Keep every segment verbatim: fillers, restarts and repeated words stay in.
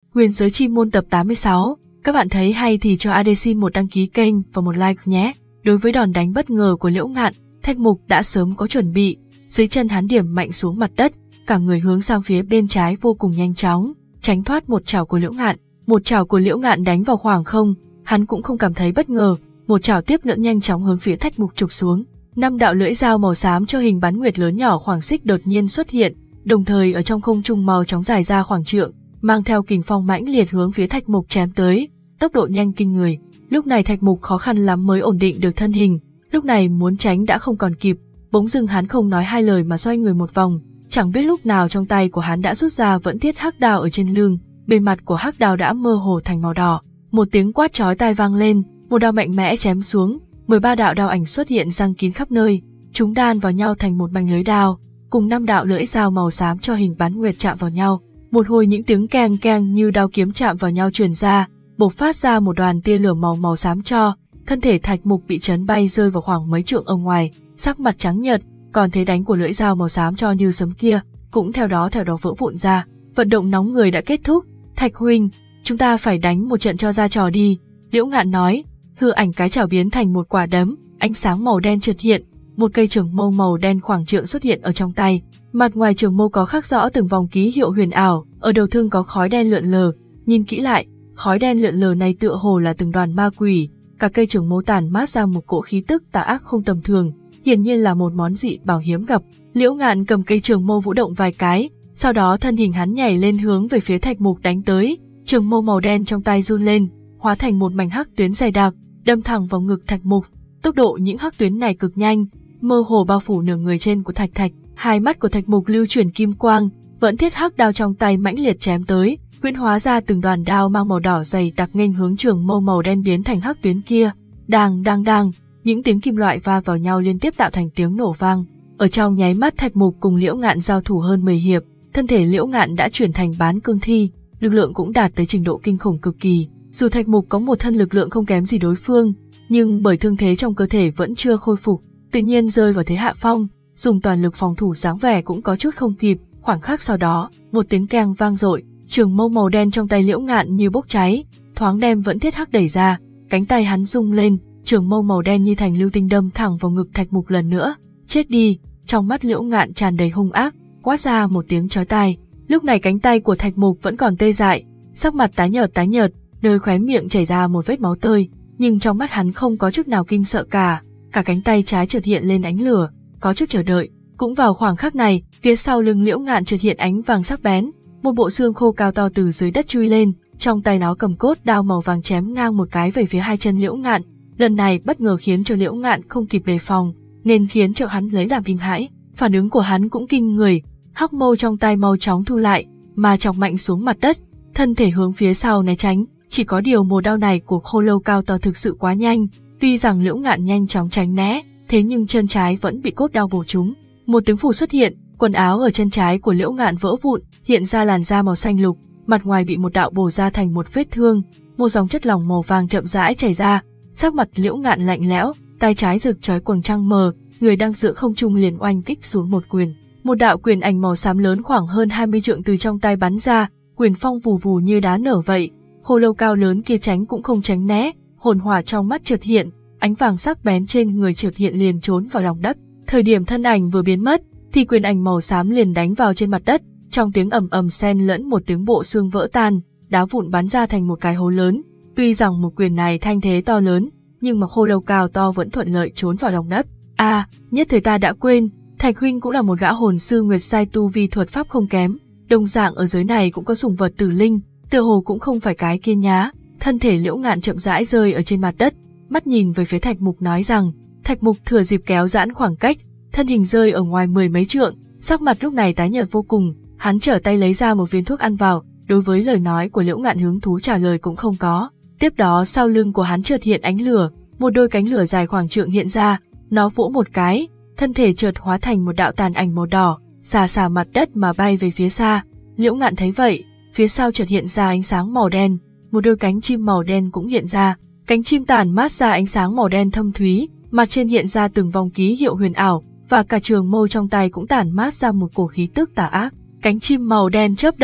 Huyền Giới Chi Môn tập tám mươi sáu. Các bạn thấy hay thì cho a đê xê một đăng ký kênh và một like nhé. Đối với đòn đánh bất ngờ của Liễu Ngạn, Thạch Mục đã sớm có chuẩn bị. Dưới chân hắn điểm mạnh xuống mặt đất, cả người hướng sang phía bên trái vô cùng nhanh chóng, tránh thoát một chảo của Liễu Ngạn. Một chảo của Liễu Ngạn đánh vào khoảng không, hắn cũng không cảm thấy bất ngờ. Một chảo tiếp nữa nhanh chóng hướng phía Thạch Mục chụp xuống. Năm đạo lưỡi dao màu xám cho hình bán nguyệt lớn nhỏ khoảng xích đột nhiên xuất hiện, đồng thời ở trong không trung màu chóng dài ra khoảng trượng, mang theo kình phong mãnh liệt hướng phía Thạch Mục chém tới, tốc độ nhanh kinh người. Lúc này Thạch Mục khó khăn lắm mới ổn định được thân hình, lúc này muốn tránh đã không còn kịp, bỗng dưng hắn không nói hai lời mà xoay người một vòng, chẳng biết lúc nào trong tay của hắn đã rút ra vẫn thiết hắc đao ở trên lưng, bề mặt của hắc đao đã mơ hồ thành màu đỏ. Một tiếng quát chói tai vang lên, một đao mạnh mẽ chém xuống, mười ba đạo đao ảnh xuất hiện răng kín khắp nơi, chúng đan vào nhau thành một mảnh lưới đao, cùng năm đạo lưỡi dao màu xám cho hình bán nguyệt chạm vào nhau. Một hồi những tiếng keng keng như đao kiếm chạm vào nhau truyền ra, bộc phát ra một đoàn tia lửa màu màu xám cho, thân thể Thạch Mục bị chấn bay rơi vào khoảng mấy trượng ở ngoài, sắc mặt trắng nhợt, còn thế đánh của lưỡi dao màu xám cho như sấm kia cũng theo đó theo đó vỡ vụn ra. Vận động nóng người đã kết thúc, Thạch huynh, chúng ta phải đánh một trận cho ra trò đi, Liễu Ngạn nói. Hư ảnh cái chảo biến thành một quả đấm, ánh sáng màu đen chợt hiện, một cây trường mâu màu đen khoảng trượng xuất hiện ở trong tay. Mặt ngoài trường mâu có khắc rõ từng vòng ký hiệu huyền ảo, ở đầu thương có khói đen lượn lờ, nhìn kỹ lại, khói đen lượn lờ này tựa hồ là từng đoàn ma quỷ, cả cây trường mâu tản mát ra một cỗ khí tức tà ác không tầm thường, hiển nhiên là một món dị bảo hiếm gặp. Liễu Ngạn cầm cây trường mâu vũ động vài cái, sau đó thân hình hắn nhảy lên hướng về phía Thạch Mục đánh tới, trường mâu màu đen trong tay run lên, hóa thành một mảnh hắc tuyến dày đặc, đâm thẳng vào ngực Thạch Mục. Tốc độ những hắc tuyến này cực nhanh, mơ hồ bao phủ nửa người trên của Thạch Thạch. Hai mắt của Thạch Mục lưu chuyển kim quang, vẫn thiết hắc đao trong tay mãnh liệt chém tới, huyễn hóa ra từng đoàn đao mang màu đỏ dày đặc nghênh hướng trường mâu màu đen biến thành hắc tuyến kia. Đàng đàng đàng, những tiếng kim loại va vào nhau liên tiếp tạo thành tiếng nổ vang. Ở trong nháy mắt Thạch Mục cùng Liễu Ngạn giao thủ hơn mười hiệp, thân thể Liễu Ngạn đã chuyển thành bán cương thi, lực lượng cũng đạt tới trình độ kinh khủng cực kỳ. Dù Thạch Mục có một thân lực lượng không kém gì đối phương, nhưng bởi thương thế trong cơ thể vẫn chưa khôi phục, tự nhiên rơi vào thế hạ phong, dùng toàn lực phòng thủ dáng vẻ cũng có chút không kịp. Khoảng khắc sau đó, một tiếng keng vang dội, trường mâu màu đen trong tay Liễu Ngạn như bốc cháy, thoáng đem vẫn thiết hắc đẩy ra, cánh tay hắn rung lên, trường mâu màu đen như thành lưu tinh đâm thẳng vào ngực Thạch Mục lần nữa. Chết đi! Trong mắt Liễu Ngạn tràn đầy hung ác, quát ra một tiếng chói tai. Lúc này cánh tay của Thạch Mục vẫn còn tê dại, sắc mặt tái nhợt tái nhợt, nơi khóe miệng chảy ra một vết máu tươi, nhưng trong mắt hắn không có chút nào kinh sợ cả, cả cánh tay trái chợt hiện lên ánh lửa, có chút chờ đợi. Cũng vào khoảng khắc này, phía sau lưng Liễu Ngạn chợt hiện ánh vàng sắc bén, một bộ xương khô cao to từ dưới đất chui lên, trong tay nó cầm cốt đao màu vàng chém ngang một cái về phía hai chân Liễu Ngạn. Lần này bất ngờ khiến cho Liễu Ngạn không kịp đề phòng, nên khiến cho hắn lấy làm kinh hãi. Phản ứng của hắn cũng kinh người, hắc mâu trong tay mau chóng thu lại, mà chọc mạnh xuống mặt đất, thân thể hướng phía sau né tránh. Chỉ có điều một đao này của khô lâu cao to thực sự quá nhanh, tuy rằng Liễu Ngạn nhanh chóng tránh né, thế nhưng chân trái vẫn bị cốt đao bổ trúng. Một tiếng phù xuất hiện, quần áo ở chân trái của Liễu Ngạn vỡ vụn, hiện ra làn da màu xanh lục, mặt ngoài bị một đạo bổ ra thành một vết thương, một dòng chất lỏng màu vàng chậm rãi chảy ra. Sắc mặt Liễu Ngạn lạnh lẽo, tay trái rực chói quầng trăng mờ, người đang giữa không trung liền oanh kích xuống một quyền. Một đạo quyền ảnh màu xám lớn khoảng hơn hai mươi trượng từ trong tay bắn ra, quyền phong vù vù như đá nở vậy. Khô lâu cao lớn kia tránh cũng không tránh né, hồn hỏa trong mắt chợt hiện, ánh vàng sắc bén trên người chợt hiện liền trốn vào lòng đất. Thời điểm thân ảnh vừa biến mất, thì quyền ảnh màu xám liền đánh vào trên mặt đất, trong tiếng ầm ầm xen lẫn một tiếng bộ xương vỡ tan, đá vụn bắn ra thành một cái hố lớn. Tuy rằng một quyền này thanh thế to lớn, nhưng mà khô lâu cao to vẫn thuận lợi trốn vào lòng đất. À, nhất thời ta đã quên, Thạch huynh cũng là một gã hồn sư nguyệt sai tu vi thuật pháp không kém, đồng dạng ở giới này cũng có sủng vật tử linh, tựa hồ cũng không phải cái kia nhá. Thân thể Liễu Ngạn chậm rãi rơi ở trên mặt đất, mắt nhìn về phía Thạch Mục nói rằng. Thạch Mục thừa dịp kéo giãn khoảng cách, thân hình rơi ở ngoài mười mấy trượng, sắc mặt lúc này tái nhợt vô cùng, hắn trở tay lấy ra một viên thuốc ăn vào, đối với lời nói của Liễu Ngạn hứng thú trả lời cũng không có. Tiếp đó sau lưng của hắn chợt hiện ánh lửa, một đôi cánh lửa dài khoảng trượng hiện ra, nó vỗ một cái, thân thể chợt hóa thành một đạo tàn ảnh màu đỏ, xà xà mặt đất mà bay về phía xa. Liễu Ngạn thấy vậy, phía sau chợt hiện ra ánh sáng màu đen, một đôi cánh chim màu đen cũng hiện ra, cánh chim tản mát ra ánh sáng màu đen thâm thúy, mặt trên hiện ra từng vòng ký hiệu huyền ảo, và cả trường mâu trong tay cũng tản mát ra một cổ khí tức tà ác. Cánh chim màu đen chớp động,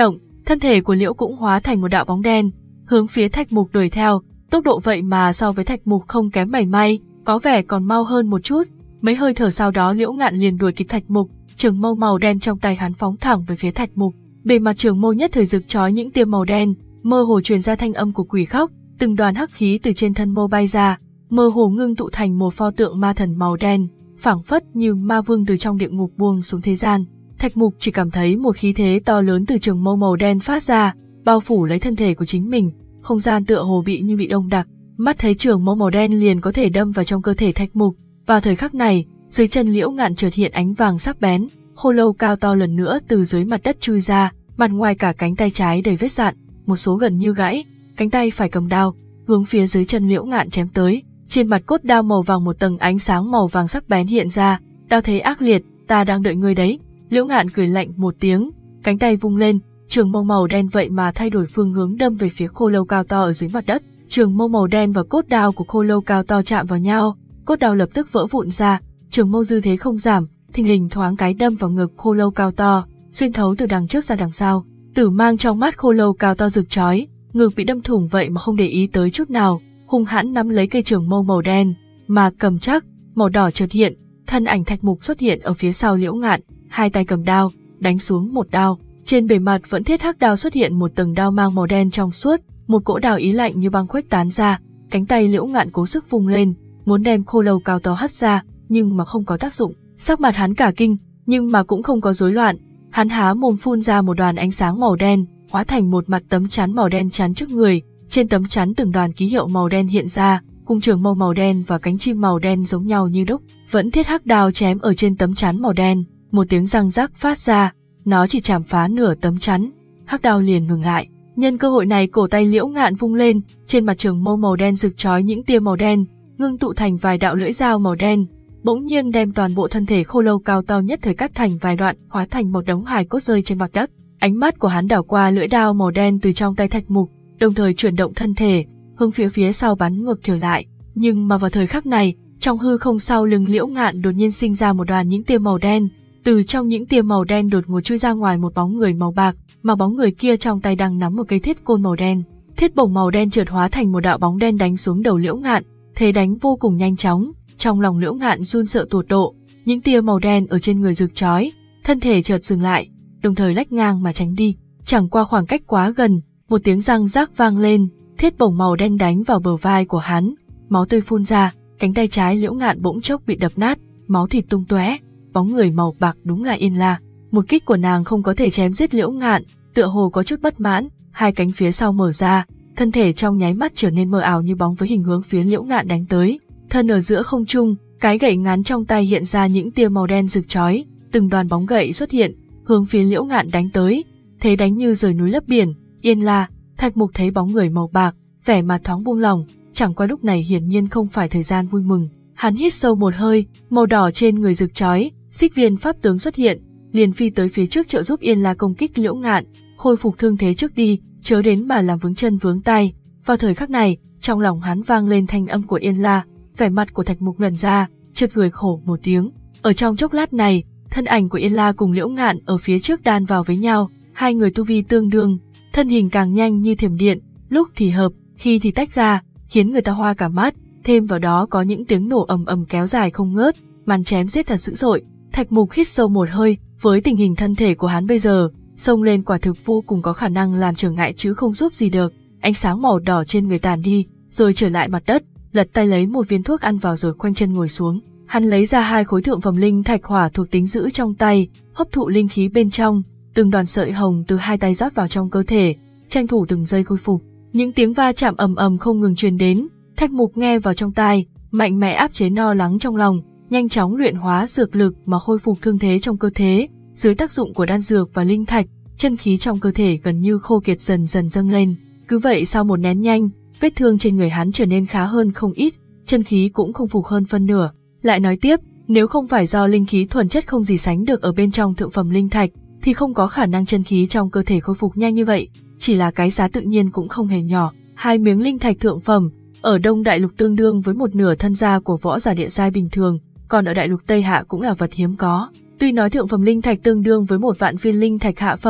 Thân thể của Liễu cũng hóa thành một đạo bóng đen, hướng phía Thạch Mục đuổi theo, tốc độ vậy mà so với Thạch Mục không kém mảy may, có vẻ còn mau hơn một chút. Mấy hơi thở sau đó Liễu Ngạn liền đuổi kịp Thạch Mục, trường mâu màu đen trong tay hắn phóng thẳng về phía Thạch Mục. Bề mặt trường mâu nhất thời rực chói những tia màu đen, mơ hồ truyền ra thanh âm của quỷ khóc, từng đoàn hắc khí từ trên thân mâu bay ra, mơ hồ ngưng tụ thành một pho tượng ma thần màu đen, phảng phất như ma vương từ trong địa ngục buông xuống thế gian. Thạch Mục chỉ cảm thấy một khí thế to lớn từ trường mâu màu đen phát ra, bao phủ lấy thân thể của chính mình, không gian tựa hồ bị như bị đông đặc, mắt thấy trường mâu màu đen liền có thể đâm vào trong cơ thể Thạch Mục. Vào thời khắc này, dưới chân Liễu Ngạn chợt hiện ánh vàng sắc bén, khô lâu cao to lần nữa từ dưới mặt đất chui ra, mặt ngoài cả cánh tay trái đầy vết dạn, một số gần như gãy, cánh tay phải cầm đao, hướng phía dưới chân Liễu Ngạn chém tới. Trên mặt cốt đao màu vàng một tầng ánh sáng màu vàng sắc bén hiện ra, đao thế ác liệt, ta đang đợi ngươi đấy. Liễu Ngạn cười lạnh một tiếng, cánh tay vung lên, trường mâu màu đen vậy mà thay đổi phương hướng đâm về phía khô lâu cao to ở dưới mặt đất. Trường mâu màu đen và cốt đao của khô lâu cao to chạm vào nhau, cốt đao lập tức vỡ vụn ra, trường mâu dư thế không giảm, thình lình thoáng cái đâm vào ngực khô lâu cao to, xuyên thấu từ đằng trước ra đằng sau. Tử mang trong mắt khô lâu cao to rực chói, ngực bị đâm thủng vậy mà không để ý tới chút nào, hung hãn nắm lấy cây trường mâu màu đen, mà cầm chắc, màu đỏ chợt hiện, thân ảnh Thạch Mục xuất hiện ở phía sau Liễu Ngạn, hai tay cầm đao, đánh xuống một đao. Trên bề mặt vẫn thiết hắc đao xuất hiện một tầng đao mang màu đen trong suốt, một cỗ đao ý lạnh như băng khuếch tán ra, cánh tay Liễu Ngạn cố sức vung lên, muốn đem khô lâu cao to hất ra, nhưng mà không có tác dụng. Sắc mặt hắn cả kinh, nhưng mà cũng không có rối loạn, hắn há mồm phun ra một đoàn ánh sáng màu đen, hóa thành một mặt tấm chắn màu đen chắn trước người, trên tấm chắn từng đoàn ký hiệu màu đen hiện ra, cùng trường mâu màu đen và cánh chim màu đen giống nhau như đúc. Vẫn thiết hắc đao chém ở trên tấm chắn màu đen, một tiếng răng rắc phát ra, nó chỉ chạm phá nửa tấm chắn, hắc đao liền ngừng lại. Nhân cơ hội này cổ tay Liễu Ngạn vung lên, trên mặt trường mâu màu đen rực chói những tia màu đen, ngưng tụ thành vài đạo lưỡi dao màu đen, bỗng nhiên đem toàn bộ thân thể khô lâu cao to nhất thời cắt thành vài đoạn, hóa thành một đống hài cốt rơi trên mặt đất. Ánh mắt của hắn đảo qua lưỡi đao màu đen từ trong tay Thạch Mục, đồng thời chuyển động thân thể, hướng phía phía sau bắn ngược trở lại. Nhưng mà vào thời khắc này, trong hư không sau lưng Liễu Ngạn đột nhiên sinh ra một đoàn những tia màu đen, từ trong những tia màu đen đột ngột chui ra ngoài một bóng người màu bạc, mà bóng người kia trong tay đang nắm một cây thiết côn màu đen. Thiết bổng màu đen chợt hóa thành một đạo bóng đen đánh xuống đầu Liễu Ngạn, thế đánh vô cùng nhanh chóng, trong lòng Liễu Ngạn run sợ tột độ, những tia màu đen ở trên người rực chói, thân thể chợt dừng lại, đồng thời lách ngang mà tránh đi. Chẳng qua khoảng cách quá gần, một tiếng răng rác vang lên, thiết bổng màu đen đánh vào bờ vai của hắn, máu tươi phun ra, cánh tay trái Liễu Ngạn bỗng chốc bị đập nát, máu thịt tung tóe. Bóng người màu bạc đúng là Yên La, một kích của nàng không có thể chém giết Liễu Ngạn, tựa hồ có chút bất mãn, hai cánh phía sau mở ra, thân thể trong nháy mắt trở nên mờ ảo như bóng với hình hướng phía Liễu Ngạn đánh tới. Thân ở giữa không trung, cái gậy ngắn trong tay hiện ra những tia màu đen rực chói, từng đoàn bóng gậy xuất hiện, hướng phía Liễu Ngạn đánh tới, thế đánh như rời núi lấp biển. Yên La, Thạch Mục thấy bóng người màu bạc, vẻ mặt thoáng buông lòng, chẳng qua lúc này hiển nhiên không phải thời gian vui mừng. Hắn hít sâu một hơi, màu đỏ trên người rực chói, xích viên pháp tướng xuất hiện, liền phi tới phía trước trợ giúp Yên La công kích Liễu Ngạn, khôi phục thương thế trước đi, chớ đến mà làm vướng chân vướng tay. Vào thời khắc này, trong lòng hắn vang lên thanh âm của Yên La, vẻ mặt của Thạch Mục ngẩn ra, chợt cười khổ một tiếng. Ở trong chốc lát này, thân ảnh của Yên La cùng Liễu Ngạn ở phía trước đan vào với nhau, hai người tu vi tương đương, thân hình càng nhanh như thiểm điện, lúc thì hợp, khi thì tách ra, khiến người ta hoa cả mắt, thêm vào đó có những tiếng nổ ầm ầm kéo dài không ngớt, màn chém giết thật dữ dội. Thạch Mục hít sâu một hơi, với tình hình thân thể của hắn bây giờ, xông lên quả thực vô cùng có khả năng làm trở ngại chứ không giúp gì được. Ánh sáng màu đỏ trên người tàn đi, rồi trở lại mặt đất, lật tay lấy một viên thuốc ăn vào rồi khoanh chân ngồi xuống. Hắn lấy ra hai khối thượng phẩm linh thạch hỏa thuộc tính giữ trong tay, hấp thụ linh khí bên trong, từng đoàn sợi hồng từ hai tay rót vào trong cơ thể, tranh thủ từng giây khôi phục. Những tiếng va chạm ầm ầm không ngừng truyền đến, Thạch Mục nghe vào trong tai, mạnh mẽ áp chế lo lắng trong lòng, nhanh chóng luyện hóa dược lực mà khôi phục thương thế trong cơ thể. Dưới tác dụng của đan dược và linh thạch, chân khí trong cơ thể gần như khô kiệt dần dần dâng lên. Cứ vậy sau một nén nhanh, vết thương trên người hắn trở nên khá hơn không ít, chân khí cũng không phục hơn phân nửa. Lại nói tiếp, nếu không phải do linh khí thuần chất không gì sánh được ở bên trong thượng phẩm linh thạch, thì không có khả năng chân khí trong cơ thể khôi phục nhanh như vậy. Chỉ là cái giá tự nhiên cũng không hề nhỏ. Hai miếng linh thạch thượng phẩm ở Đông Đại Lục tương đương với một nửa thân gia của võ giả địa giai bình thường, còn ở Đại Lục Tây Hạ cũng là vật hiếm có. Tuy nói thượng phẩm linh thạch tương đương với một vạn viên linh thạch hạ phẩm,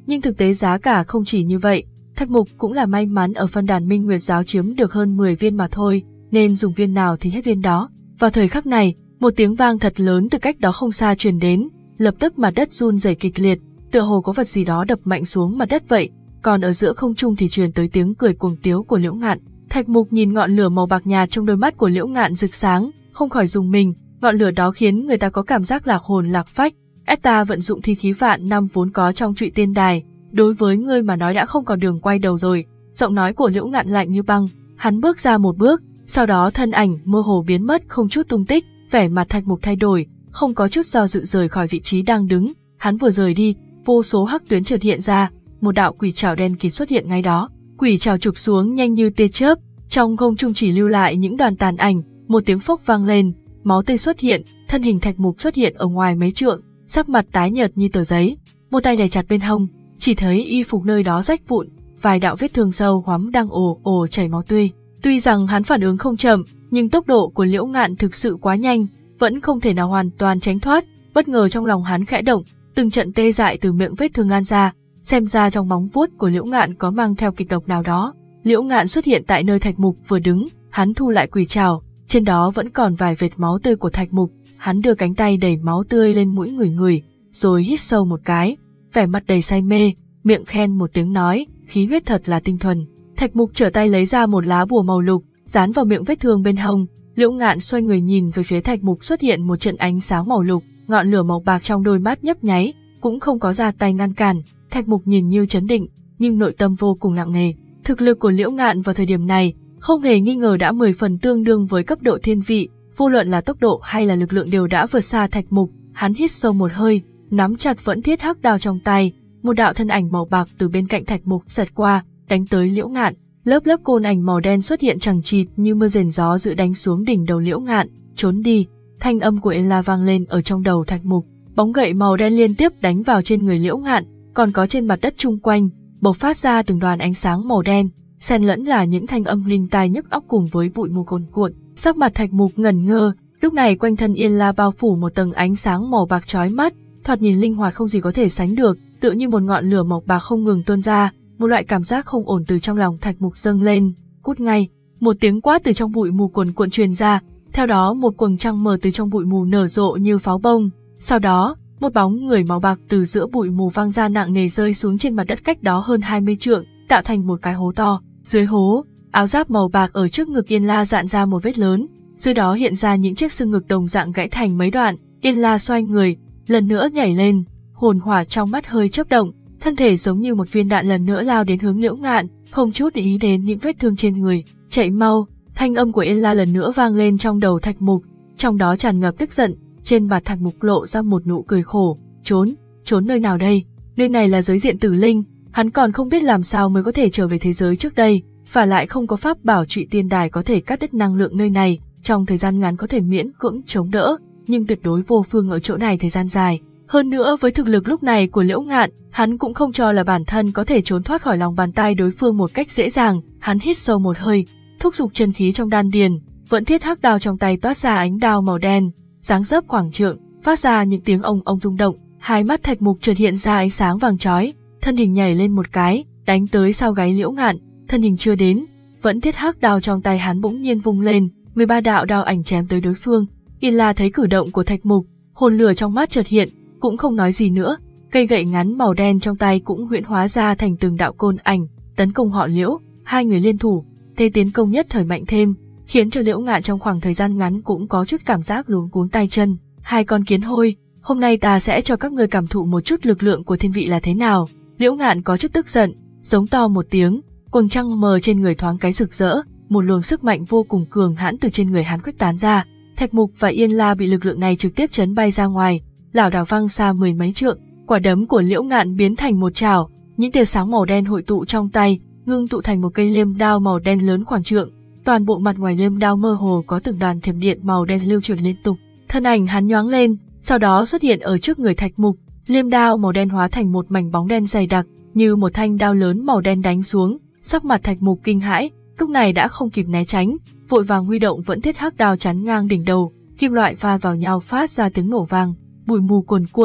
Nhưng thực tế giá cả không chỉ như vậy, Thạch Mục cũng là may mắn ở phân đàn Minh Nguyệt giáo chiếm được hơn mười viên mà thôi, nên dùng viên nào thì hết viên đó. Vào thời khắc này, một tiếng vang thật lớn từ cách đó không xa truyền đến, lập tức mặt đất run rẩy kịch liệt, tựa hồ có vật gì đó đập mạnh xuống mặt đất vậy. Còn ở giữa không trung thì truyền tới tiếng cười cuồng tiếu của Liễu Ngạn. Thạch Mục nhìn ngọn lửa màu bạc nhạt trong đôi mắt của Liễu Ngạn rực sáng, không khỏi rùng mình, ngọn lửa đó khiến người ta có cảm giác lạc hồn lạc phách. Ép ta vận dụng thi khí vạn năm vốn có trong Trụy Tiên Đài, đối với ngươi mà nói đã không còn đường quay đầu rồi. Giọng nói của Liễu Ngạn lạnh như băng, hắn bước ra một bước, sau đó thân ảnh mơ hồ biến mất không chút tung tích, vẻ mặt Thạch Mục thay đổi, không có chút do dự rời khỏi vị trí đang đứng. Hắn vừa rời đi, vô số hắc tuyến chợt hiện ra, một đạo quỷ trảo đen kịt xuất hiện ngay đó. Quỷ trảo chụp xuống nhanh như tia chớp, trong không trung chỉ lưu lại những đoàn tàn ảnh. Một tiếng phốc vang lên, máu tươi xuất hiện, thân hình Thạch Mục xuất hiện ở ngoài mấy trượng, sắc mặt tái nhợt như tờ giấy, một tay đè chặt bên hông, chỉ thấy y phục nơi đó rách vụn, vài đạo vết thương sâu hoắm đang ồ ồ chảy máu tươi. Tuy rằng hắn phản ứng không chậm, nhưng tốc độ của Liễu Ngạn thực sự quá nhanh, vẫn không thể nào hoàn toàn tránh thoát. Bất ngờ trong lòng hắn khẽ động, từng trận tê dại từ miệng vết thương lan ra, xem ra trong móng vuốt của Liễu Ngạn có mang theo kịch độc nào đó. Liễu Ngạn xuất hiện tại nơi Thạch Mục vừa đứng, hắn thu lại quỷ trảo, trên đó vẫn còn vài vệt máu tươi của Thạch Mục. Hắn đưa cánh tay đẩy máu tươi lên mũi người người, rồi hít sâu một cái, vẻ mặt đầy say mê, miệng khen một tiếng nói, khí huyết thật là tinh thuần. Thạch Mục trở tay lấy ra một lá bùa màu lục, dán vào miệng vết thương bên hông. Liễu Ngạn xoay người nhìn về phía Thạch Mục, xuất hiện một trận ánh sáng màu lục, ngọn lửa màu bạc trong đôi mắt nhấp nháy, cũng không có ra tay ngăn cản. Thạch Mục nhìn như trấn định, nhưng nội tâm vô cùng nặng nề. Thực lực của Liễu Ngạn vào thời điểm này, không hề nghi ngờ đã mười phần tương đương với cấp độ thiên vị, vô luận là tốc độ hay là lực lượng đều đã vượt xa Thạch Mục. Hắn hít sâu một hơi, nắm chặt vẫn thiết hắc đao trong tay, một đạo thân ảnh màu bạc từ bên cạnh Thạch Mục giật qua, đánh tới Liễu Ngạn. Lớp lớp côn ảnh màu đen xuất hiện chằng chịt như mưa rền gió dữ đánh xuống đỉnh đầu Liễu Ngạn. Trốn đi! Thanh âm của Ella vang lên ở trong đầu Thạch Mục. Bóng gậy màu đen liên tiếp đánh vào trên người Liễu Ngạn, còn có trên mặt đất chung quanh, bộc phát ra từng đoàn ánh sáng màu đen, xen lẫn là những thanh âm linh tai nhức óc cùng với bụi mù cuồn cuộn. Sắc mặt Thạch Mục ngẩn ngơ, lúc này quanh thân Ella bao phủ một tầng ánh sáng màu bạc chói mắt, thoạt nhìn linh hoạt không gì có thể sánh được, tựa như một ngọn lửa màu bạc không ngừng tuôn ra. Một loại cảm giác không ổn từ trong lòng Thạch Mục dâng lên. Cút ngay! Một tiếng quát từ trong bụi mù cuồn cuộn truyền ra, theo đó một quầng trăng mờ từ trong bụi mù nở rộ như pháo bông. Sau đó, một bóng người màu bạc từ giữa bụi mù vang ra nặng nề rơi xuống trên mặt đất cách đó hơn hai mươi trượng, tạo thành một cái hố to. Dưới hố, áo giáp màu bạc ở trước ngực Yên La dạn ra một vết lớn, dưới đó hiện ra những chiếc xương ngực đồng dạng gãy thành mấy đoạn. Yên La xoay người, lần nữa nhảy lên, hồn hỏa trong mắt hơi chớp động, thân thể giống như một viên đạn lần nữa lao đến hướng Liễu Ngạn, không chút để ý đến những vết thương trên người. Chạy mau! Thanh âm của Yên La lần nữa vang lên trong đầu Thạch Mục, trong đó tràn ngập tức giận. Trên mặt Thạch Mục lộ ra một nụ cười khổ. Trốn! Trốn nơi nào đây? Nơi này là giới diện tử linh, hắn còn không biết làm sao mới có thể trở về thế giới trước đây, và lại không có pháp bảo Trụy Tiên Đài có thể cắt đứt năng lượng nơi này, trong thời gian ngắn có thể miễn cưỡng chống đỡ, nhưng tuyệt đối vô phương ở chỗ này thời gian dài. Hơn nữa với thực lực lúc này của Liễu Ngạn, hắn cũng không cho là bản thân có thể trốn thoát khỏi lòng bàn tay đối phương một cách dễ dàng. Hắn hít sâu một hơi, thúc giục chân khí trong đan điền, vẫn thiết hắc đao trong tay toát ra ánh đao màu đen, dáng dấp khoảng trượng, phát ra những tiếng ong ong rung động. Hai mắt Thạch Mục chợt hiện ra ánh sáng vàng chói, thân hình nhảy lên một cái, đánh tới sau gáy Liễu Ngạn. Thân hình chưa đến, vẫn thiết hắc đao trong tay hắn bỗng nhiên vung lên, mười ba đạo đao ảnh chém tới đối phương. Yên La thấy cử động của Thạch Mục, hồn lửa trong mắt chợt hiện, cũng không nói gì nữa, cây gậy ngắn màu đen trong tay cũng huyễn hóa ra thành từng đạo côn ảnh, tấn công họ Liễu. Hai người liên thủ, thế tiến công nhất thời mạnh thêm, khiến cho Liễu Ngạn trong khoảng thời gian ngắn cũng có chút cảm giác luống cuống tay chân. Hai con kiến hôi, hôm nay ta sẽ cho các ngươi cảm thụ một chút lực lượng của thiên vị là thế nào. Liễu Ngạn có chút tức giận, giống to một tiếng, quầng trăng mờ trên người thoáng cái rực rỡ, một luồng sức mạnh vô cùng cường hãn từ trên người hắn khuếch tán ra. Thạch Mục và Yên La bị lực lượng này trực tiếp chấn bay ra ngoài, lảo đảo văng xa mười mấy trượng. Quả đấm của Liễu Ngạn biến thành một chảo, những tia sáng màu đen hội tụ trong tay, ngưng tụ thành một cây liêm đao màu đen lớn khoảng trượng. Toàn bộ mặt ngoài liêm đao mơ hồ có từng đoàn thiểm điện màu đen lưu chuyển liên tục. Thân ảnh hắn nhoáng lên, sau đó xuất hiện ở trước người Thạch Mục. Liêm đao màu đen hóa thành một mảnh bóng đen dày đặc, như một thanh đao lớn màu đen đánh xuống. Sắc mặt Thạch Mục kinh hãi, lúc này đã không kịp né tránh, vội vàng huy động vẫn thiết hắc đao chắn ngang đỉnh đầu, kim loại va vào nhau phát ra tiếng nổ vang, bụi mù cuồn cuộn,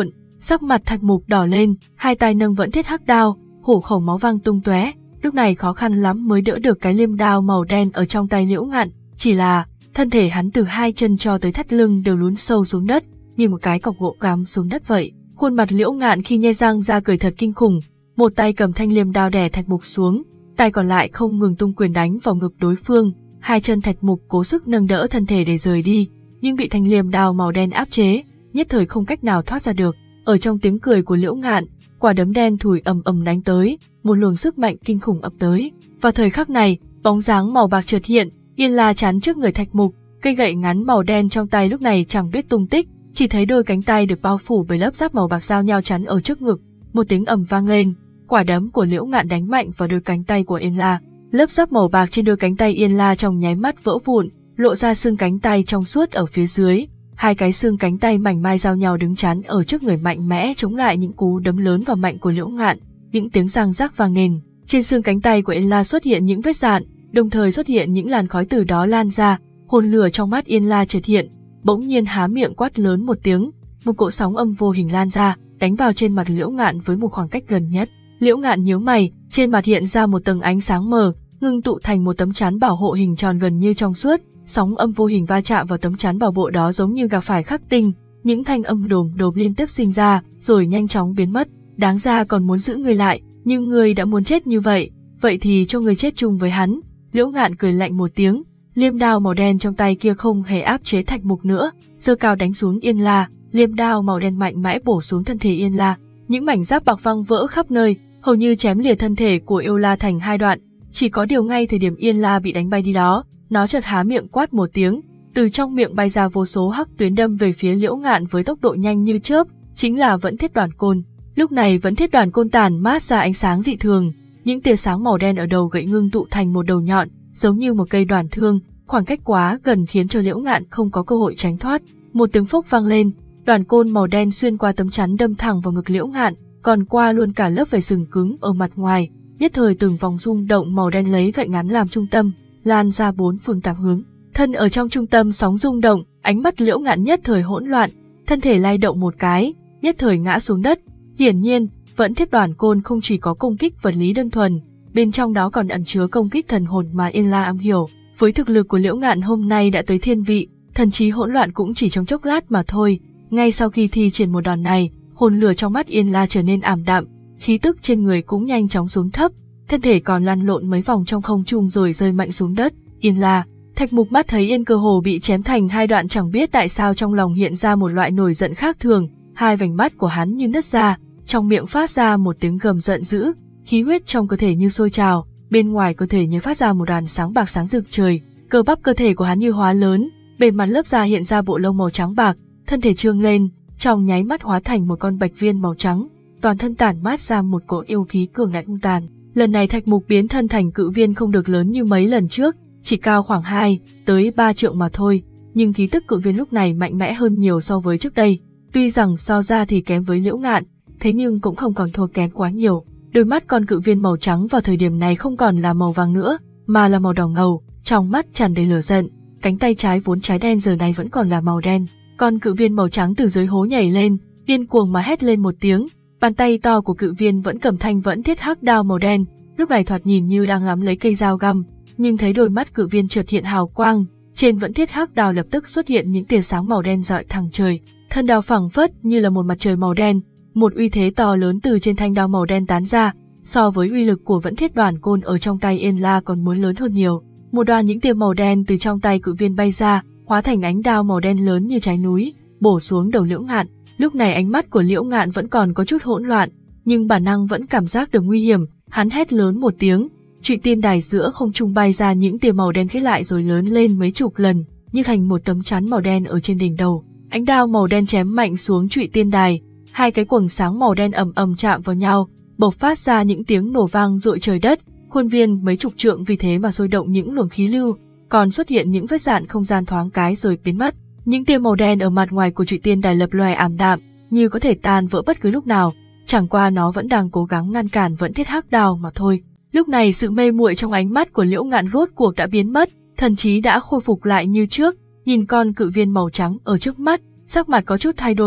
Sắc mặt Thạch Mục đỏ lên, hai tay nâng vẫn thiết hắc đao, hổ khẩu máu văng tung tóe. Lúc này khó khăn lắm mới đỡ được cái liêm đao màu đen ở trong tay Liễu Ngạn, chỉ là thân thể hắn từ hai chân cho tới thắt lưng đều lún sâu xuống đất, như một cái cọc gỗ cắm xuống đất vậy. Khuôn mặt Liễu Ngạn khi nhe răng ra cười thật kinh khủng, một tay cầm thanh liêm đao đè Thạch Mục xuống, tay còn lại không ngừng tung quyền đánh vào ngực đối phương. Hai chân Thạch Mục cố sức nâng đỡ thân thể để rời đi, nhưng bị thanh liêm đao màu đen áp chế, nhất thời không cách nào thoát ra được. Ở trong tiếng cười của Liễu Ngạn, quả đấm đen thủi ầm ầm đánh tới, một luồng sức mạnh kinh khủng ập tới. Vào thời khắc này, bóng dáng màu bạc chợt hiện, Yên La chắn trước người Thạch Mục, cây gậy ngắn màu đen trong tay lúc này chẳng biết tung tích, chỉ thấy đôi cánh tay được bao phủ bởi lớp giáp màu bạc giao nhau chắn ở trước ngực. Một tiếng ầm vang lên, quả đấm của Liễu Ngạn đánh mạnh vào đôi cánh tay của Yên La. Lớp giáp màu bạc trên đôi cánh tay Yên La trong nháy mắt vỡ vụn, lộ ra xương cánh tay trong suốt ở phía dưới. Hai cái xương cánh tay mảnh mai giao nhau đứng chắn ở trước người mạnh mẽ chống lại những cú đấm lớn và mạnh của Liễu Ngạn. Những tiếng răng rắc vang lên, trên xương cánh tay của Yên La xuất hiện những vết rạn, đồng thời xuất hiện những làn khói từ đó lan ra. Hồn lửa trong mắt Yên La chợt hiện, bỗng nhiên há miệng quát lớn một tiếng, một cỗ sóng âm vô hình lan ra, đánh vào trên mặt Liễu Ngạn với một khoảng cách gần nhất. Liễu Ngạn nhíu mày, trên mặt hiện ra một tầng ánh sáng mờ, ngưng tụ thành một tấm chắn bảo hộ hình tròn gần như trong suốt. Sóng âm vô hình va chạm vào tấm chắn bảo hộ đó giống như gặp phải khắc tinh, những thanh âm đồm đồm liên tiếp sinh ra, rồi nhanh chóng biến mất. Đáng ra còn muốn giữ người lại, nhưng người đã muốn chết như vậy, vậy thì cho người chết chung với hắn. Liễu Ngạn cười lạnh một tiếng, liêm đao màu đen trong tay kia không hề áp chế Thạch Mục nữa, giơ cao đánh xuống Yên La. Liêm đao màu đen mạnh mẽ bổ xuống thân thể Yên La, những mảnh giáp bạc văng vỡ khắp nơi, hầu như chém lìa thân thể của Yêu La thành hai đoạn. Chỉ có điều ngay thời điểm Yên La bị đánh bay đi đó, nó chợt há miệng quát một tiếng, từ trong miệng bay ra vô số hắc tuyến đâm về phía Liễu Ngạn với tốc độ nhanh như chớp, chính là Vẫn Thiết Đoàn Côn. Lúc này Vẫn Thiết Đoàn Côn tản mát ra ánh sáng dị thường, những tia sáng màu đen ở đầu gậy ngưng tụ thành một đầu nhọn, giống như một cây đoàn thương, khoảng cách quá gần khiến cho Liễu Ngạn không có cơ hội tránh thoát. Một tiếng phốc vang lên, đoàn côn màu đen xuyên qua tấm chắn đâm thẳng vào ngực Liễu Ngạn, còn qua luôn cả lớp vảy sừng cứng ở mặt ngoài. Nhất thời từng vòng rung động màu đen lấy gậy ngắn làm trung tâm, lan ra bốn phương tám hướng. Thân ở trong trung tâm sóng rung động, ánh mắt Liễu Ngạn nhất thời hỗn loạn, thân thể lay động một cái, nhất thời ngã xuống đất. Hiển nhiên, Vẫn Thiết Đoàn Côn không chỉ có công kích vật lý đơn thuần, bên trong đó còn ẩn chứa công kích thần hồn mà Yên La am hiểu. Với thực lực của Liễu Ngạn hôm nay đã tới thiên vị, thần trí hỗn loạn cũng chỉ trong chốc lát mà thôi. Ngay sau khi thi triển một đòn này, hồn lửa trong mắt Yên La trở nên ảm đạm, khí tức trên người cũng nhanh chóng xuống thấp, thân thể còn lăn lộn mấy vòng trong không trung rồi rơi mạnh xuống đất. Yên La, Thạch Mục mắt thấy Yên cơ hồ bị chém thành hai đoạn, chẳng biết tại sao trong lòng hiện ra một loại nổi giận khác thường, hai vành mắt của hắn như nứt ra, trong miệng phát ra một tiếng gầm giận dữ, khí huyết trong cơ thể như sôi trào, bên ngoài cơ thể như phát ra một đoàn sáng bạc sáng rực trời, cơ bắp cơ thể của hắn như hóa lớn, bề mặt lớp da hiện ra bộ lông màu trắng bạc, thân thể trương lên, trong nháy mắt hóa thành một con bạch viên màu trắng, toàn thân tản mát ra một cỗ yêu khí cường đại hung tàn. Lần này Thạch Mục biến thân thành cự viên không được lớn như mấy lần trước, chỉ cao khoảng hai tới ba trượng mà thôi, nhưng khí tức cự viên lúc này mạnh mẽ hơn nhiều so với trước đây. Tuy rằng so ra thì kém với Liễu Ngạn, thế nhưng cũng không còn thua kém quá nhiều. Đôi mắt con cự viên màu trắng vào thời điểm này không còn là màu vàng nữa, mà là màu đỏ ngầu, trong mắt tràn đầy lửa giận. Cánh tay trái vốn trái đen giờ này vẫn còn là màu đen. Con cự viên màu trắng từ dưới hố nhảy lên, điên cuồng mà hét lên một tiếng. Bàn tay to của cự viên vẫn cầm thanh Vẫn Thiết hắc đao màu đen, lúc này thoạt nhìn như đang nắm lấy cây dao găm, nhưng thấy đôi mắt cự viên chợt hiện hào quang, trên Vẫn Thiết hắc đao lập tức xuất hiện những tia sáng màu đen rọi thẳng trời. Thân đao phẳng phất như là một mặt trời màu đen, một uy thế to lớn từ trên thanh đao màu đen tán ra, so với uy lực của Vẫn Thiết Đoàn Côn ở trong tay Yên La còn muốn lớn hơn nhiều. Một đoàn những tia màu đen từ trong tay cự viên bay ra, hóa thành ánh đao màu đen lớn như trái núi, bổ xuống đầu Liễu Ngạn. Lúc này ánh mắt của Liễu Ngạn vẫn còn có chút hỗn loạn, nhưng bản năng vẫn cảm giác được nguy hiểm, hắn hét lớn một tiếng, Trụy Tiên Đài giữa không trung bay ra những tia màu đen khít lại rồi lớn lên mấy chục lần, như thành một tấm chắn màu đen ở trên đỉnh đầu. Ánh đao màu đen chém mạnh xuống Trụy Tiên Đài, hai cái quầng sáng màu đen ầm ầm chạm vào nhau, bộc phát ra những tiếng nổ vang rội trời đất, khuôn viên mấy chục trượng vì thế mà sôi động những luồng khí lưu, còn xuất hiện những vết rạn không gian thoáng cái rồi biến mất. Những tia màu đen ở mặt ngoài của Trụy Tiên Đài lập lòe ảm đạm, như có thể tan vỡ bất cứ lúc nào, chẳng qua nó vẫn đang cố gắng ngăn cản Vẫn Thiết hắc đao mà thôi. Lúc này sự mê muội trong ánh mắt của Liễu Ngạn rốt cuộc đã biến mất, thần trí đã khôi phục lại như trước, nhìn con cự viên màu trắng ở trước mắt, sắc mặt có chút thay đổi,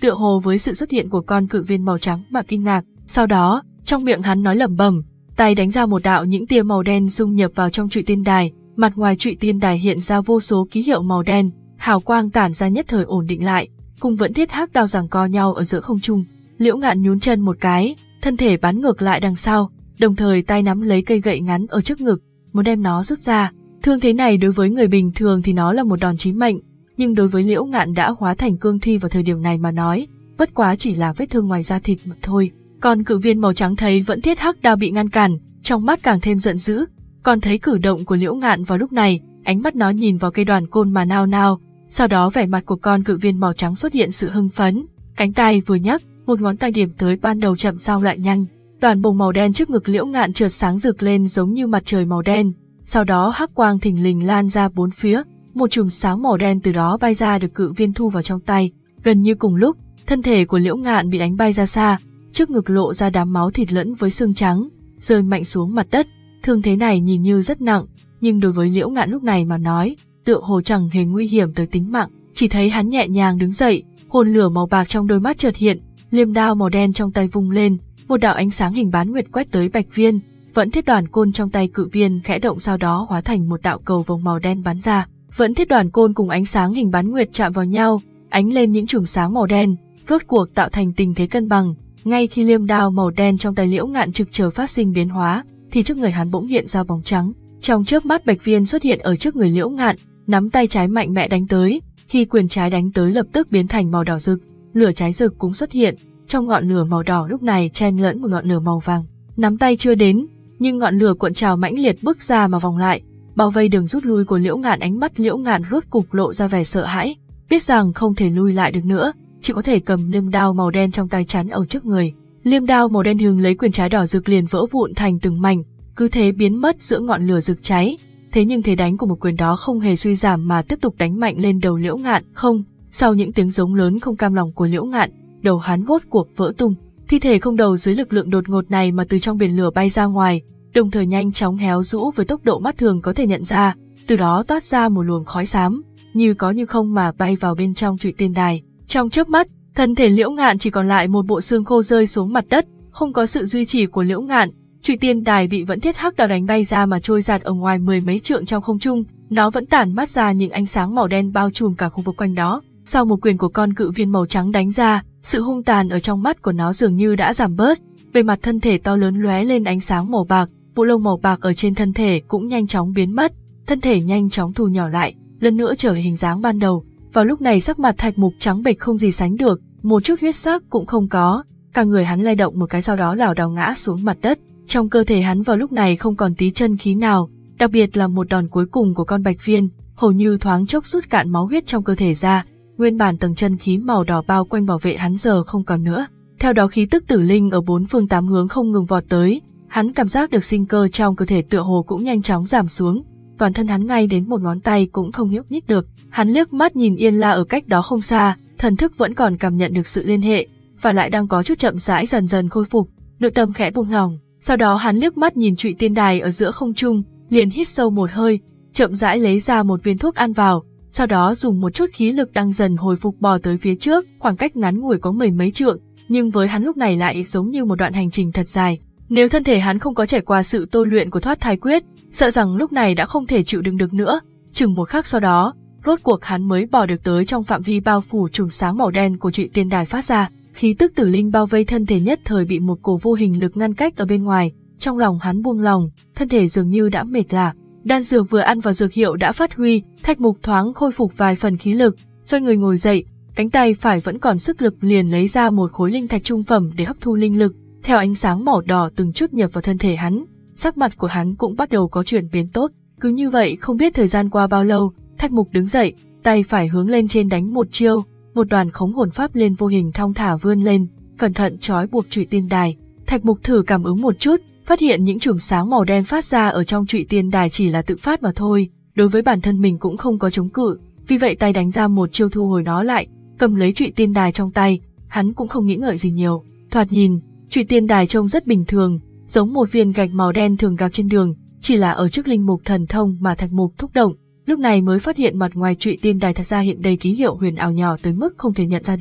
tựa hồ với sự xuất hiện của con cự viên màu trắng mà kinh ngạc. Sau đó, trong miệng hắn nói lẩm bẩm, tay đánh ra một đạo những tia màu đen dung nhập vào trong Trụy Tiên Đài, mặt ngoài Trụy Tiên Đài hiện ra vô số ký hiệu màu đen, hào quang tản ra nhất thời ổn định lại, cùng Vẫn Thiết Hắc Đao giằng co nhau ở giữa không trung. Liễu Ngạn nhún chân một cái, thân thể bắn ngược lại đằng sau, đồng thời tay nắm lấy cây gậy ngắn ở trước ngực, muốn đem nó rút ra. Thương thế này đối với người bình thường thì nó là một đòn chí mệnh, nhưng đối với Liễu Ngạn đã hóa thành cương thi vào thời điểm này mà nói, bất quá chỉ là vết thương ngoài da thịt mà thôi. Còn cự viên màu trắng thấy Vẫn Thiết Hắc Đao bị ngăn cản, trong mắt càng thêm giận dữ. Còn thấy cử động của Liễu Ngạn vào lúc này, ánh mắt nó nhìn vào cây đoàn côn mà nao nao. Sau đó vẻ mặt của con cự viên màu trắng xuất hiện sự hưng phấn, cánh tay vừa nhấc, một ngón tay điểm tới ban đầu chậm sau lại nhanh. Đoàn bồng màu đen trước ngực Liễu Ngạn chợt sáng rực lên giống như mặt trời màu đen. Sau đó hắc quang thình lình lan ra bốn phía, một chùm sáng màu đen từ đó bay ra được cự viên thu vào trong tay. Gần như cùng lúc, thân thể của Liễu Ngạn bị đánh bay ra xa, trước ngực lộ ra đám máu thịt lẫn với xương trắng, rơi mạnh xuống mặt đất. Thương thế này nhìn như rất nặng, nhưng đối với Liễu Ngạn lúc này mà nói, tựa hồ chẳng hề nguy hiểm tới tính mạng. Chỉ thấy hắn nhẹ nhàng đứng dậy, hồn lửa màu bạc trong đôi mắt chợt hiện, liềm đao màu đen trong tay vung lên, một đạo ánh sáng hình bán nguyệt quét tới Bạch Viên. Vẫn Thiết Đoàn Côn trong tay cự viên khẽ động, sau đó hóa thành một đạo cầu vồng màu đen bắn ra. Vẫn Thiết Đoàn Côn cùng ánh sáng hình bán nguyệt chạm vào nhau, ánh lên những chùm sáng màu đen, rốt cuộc tạo thành tình thế cân bằng. Ngay khi liềm đao màu đen trong tay Liễu Ngạn trực chờ phát sinh biến hóa, thì trước người hắn bỗng hiện ra bóng trắng. Trong chớp mắt Bạch Viên xuất hiện ở trước người Liễu Ngạn, nắm tay trái mạnh mẽ đánh tới. Khi quyền trái đánh tới lập tức biến thành màu đỏ rực, lửa cháy rực cũng xuất hiện. Trong ngọn lửa màu đỏ lúc này chen lẫn một ngọn lửa màu vàng. Nắm tay chưa đến, nhưng ngọn lửa cuộn trào mãnh liệt bước ra mà vòng lại, bao vây đường rút lui của Liễu Ngạn. Ánh mắt Liễu Ngạn rốt cục lộ ra vẻ sợ hãi, biết rằng không thể lui lại được nữa, chỉ có thể cầm liềm đao màu đen trong tay chắn ở trước người. Liềm đao màu đen hướng lấy quyền trái đỏ rực liền vỡ vụn thành từng mảnh, cứ thế biến mất giữa ngọn lửa rực cháy. Thế nhưng thế đánh của một quyền đó không hề suy giảm mà tiếp tục đánh mạnh lên đầu Liễu Ngạn. Không, sau những tiếng giống lớn không cam lòng của Liễu Ngạn, đầu hắn rốt cuộc vỡ tung. Thi thể không đầu dưới lực lượng đột ngột này mà từ trong biển lửa bay ra ngoài, đồng thời nhanh chóng héo rũ với tốc độ mắt thường có thể nhận ra, từ đó toát ra một luồng khói xám, như có như không mà bay vào bên trong Trụy Tiên Đài. Trong chớp mắt, thân thể Liễu Ngạn chỉ còn lại một bộ xương khô rơi xuống mặt đất, không có sự duy trì của Liễu Ngạn, Trụy Tiên Đài bị Vẫn Thiết Hắc Đao đánh bay ra mà trôi giạt ở ngoài mười mấy trượng trong không trung, nó vẫn tản mát ra những ánh sáng màu đen bao trùm cả khu vực quanh đó. Sau một quyền của con cự viên màu trắng đánh ra, sự hung tàn ở trong mắt của nó dường như đã giảm bớt, bề mặt thân thể to lớn lóe lên ánh sáng màu bạc, bộ lông màu bạc ở trên thân thể cũng nhanh chóng biến mất, thân thể nhanh chóng thu nhỏ lại, lần nữa trở về hình dáng ban đầu. Vào lúc này sắc mặt Thạch Mục trắng bệch không gì sánh được, một chút huyết sắc cũng không có, cả người hắn lay động một cái sau đó lảo đảo ngã xuống mặt đất. Trong cơ thể hắn vào lúc này không còn tí chân khí nào, đặc biệt là một đòn cuối cùng của con Bạch Viên, hầu như thoáng chốc rút cạn máu huyết trong cơ thể ra, nguyên bản tầng chân khí màu đỏ bao quanh bảo vệ hắn giờ không còn nữa. Theo đó khí tức tử linh ở bốn phương tám hướng không ngừng vọt tới, hắn cảm giác được sinh cơ trong cơ thể tựa hồ cũng nhanh chóng giảm xuống, toàn thân hắn ngay đến một ngón tay cũng không nhúc nhích được. Hắn liếc mắt nhìn Yên La ở cách đó không xa, thần thức vẫn còn cảm nhận được sự liên hệ, và lại đang có chút chậm rãi dần dần khôi phục, nội tâm khẽ buông lòng. Sau đó hắn liếc mắt nhìn Trụy Tiên Đài ở giữa không trung, liền hít sâu một hơi, chậm rãi lấy ra một viên thuốc ăn vào, sau đó dùng một chút khí lực đang dần hồi phục bò tới phía trước, khoảng cách ngắn ngủi có mười mấy trượng, nhưng với hắn lúc này lại giống như một đoạn hành trình thật dài. Nếu thân thể hắn không có trải qua sự tôi luyện của Thoát Thai Quyết, sợ rằng lúc này đã không thể chịu đựng được nữa. Chừng một khắc sau đó, rốt cuộc hắn mới bò được tới trong phạm vi bao phủ chùm sáng màu đen của Trụy Tiên Đài phát ra. Khí tức tử linh bao vây thân thể nhất thời bị một cổ vô hình lực ngăn cách ở bên ngoài, trong lòng hắn buông lòng, thân thể dường như đã mệt lả. Đan dược vừa ăn vào dược hiệu đã phát huy, Thạch Mục thoáng khôi phục vài phần khí lực, xoay người ngồi dậy, cánh tay phải vẫn còn sức lực liền lấy ra một khối linh thạch trung phẩm để hấp thu linh lực. Theo ánh sáng màu đỏ từng chút nhập vào thân thể hắn, sắc mặt của hắn cũng bắt đầu có chuyển biến tốt. Cứ như vậy không biết thời gian qua bao lâu, Thạch Mục đứng dậy, tay phải hướng lên trên đánh một chiêu, một đoàn khống hồn pháp liên vô hình thong thả vươn lên, cẩn thận trói buộc Trụy Tiên Đài. Thạch Mục thử cảm ứng một chút, phát hiện những chùm sáng màu đen phát ra ở trong Trụy Tiên Đài chỉ là tự phát mà thôi, đối với bản thân mình cũng không có chống cự, vì vậy tay đánh ra một chiêu thu hồi nó lại, cầm lấy Trụy Tiên Đài trong tay, hắn cũng không nghĩ ngợi gì nhiều. Thoạt nhìn, Trụy Tiên Đài trông rất bình thường, giống một viên gạch màu đen thường gặp trên đường, chỉ là ở trước linh mục thần thông mà Thạch Mục thúc động, lúc này mới phát hiện mặt ngoài Trụy Tiên Đài thật ra hiện đầy ký hiệu huyền ảo nhỏ tới mức không thể nhận ra được.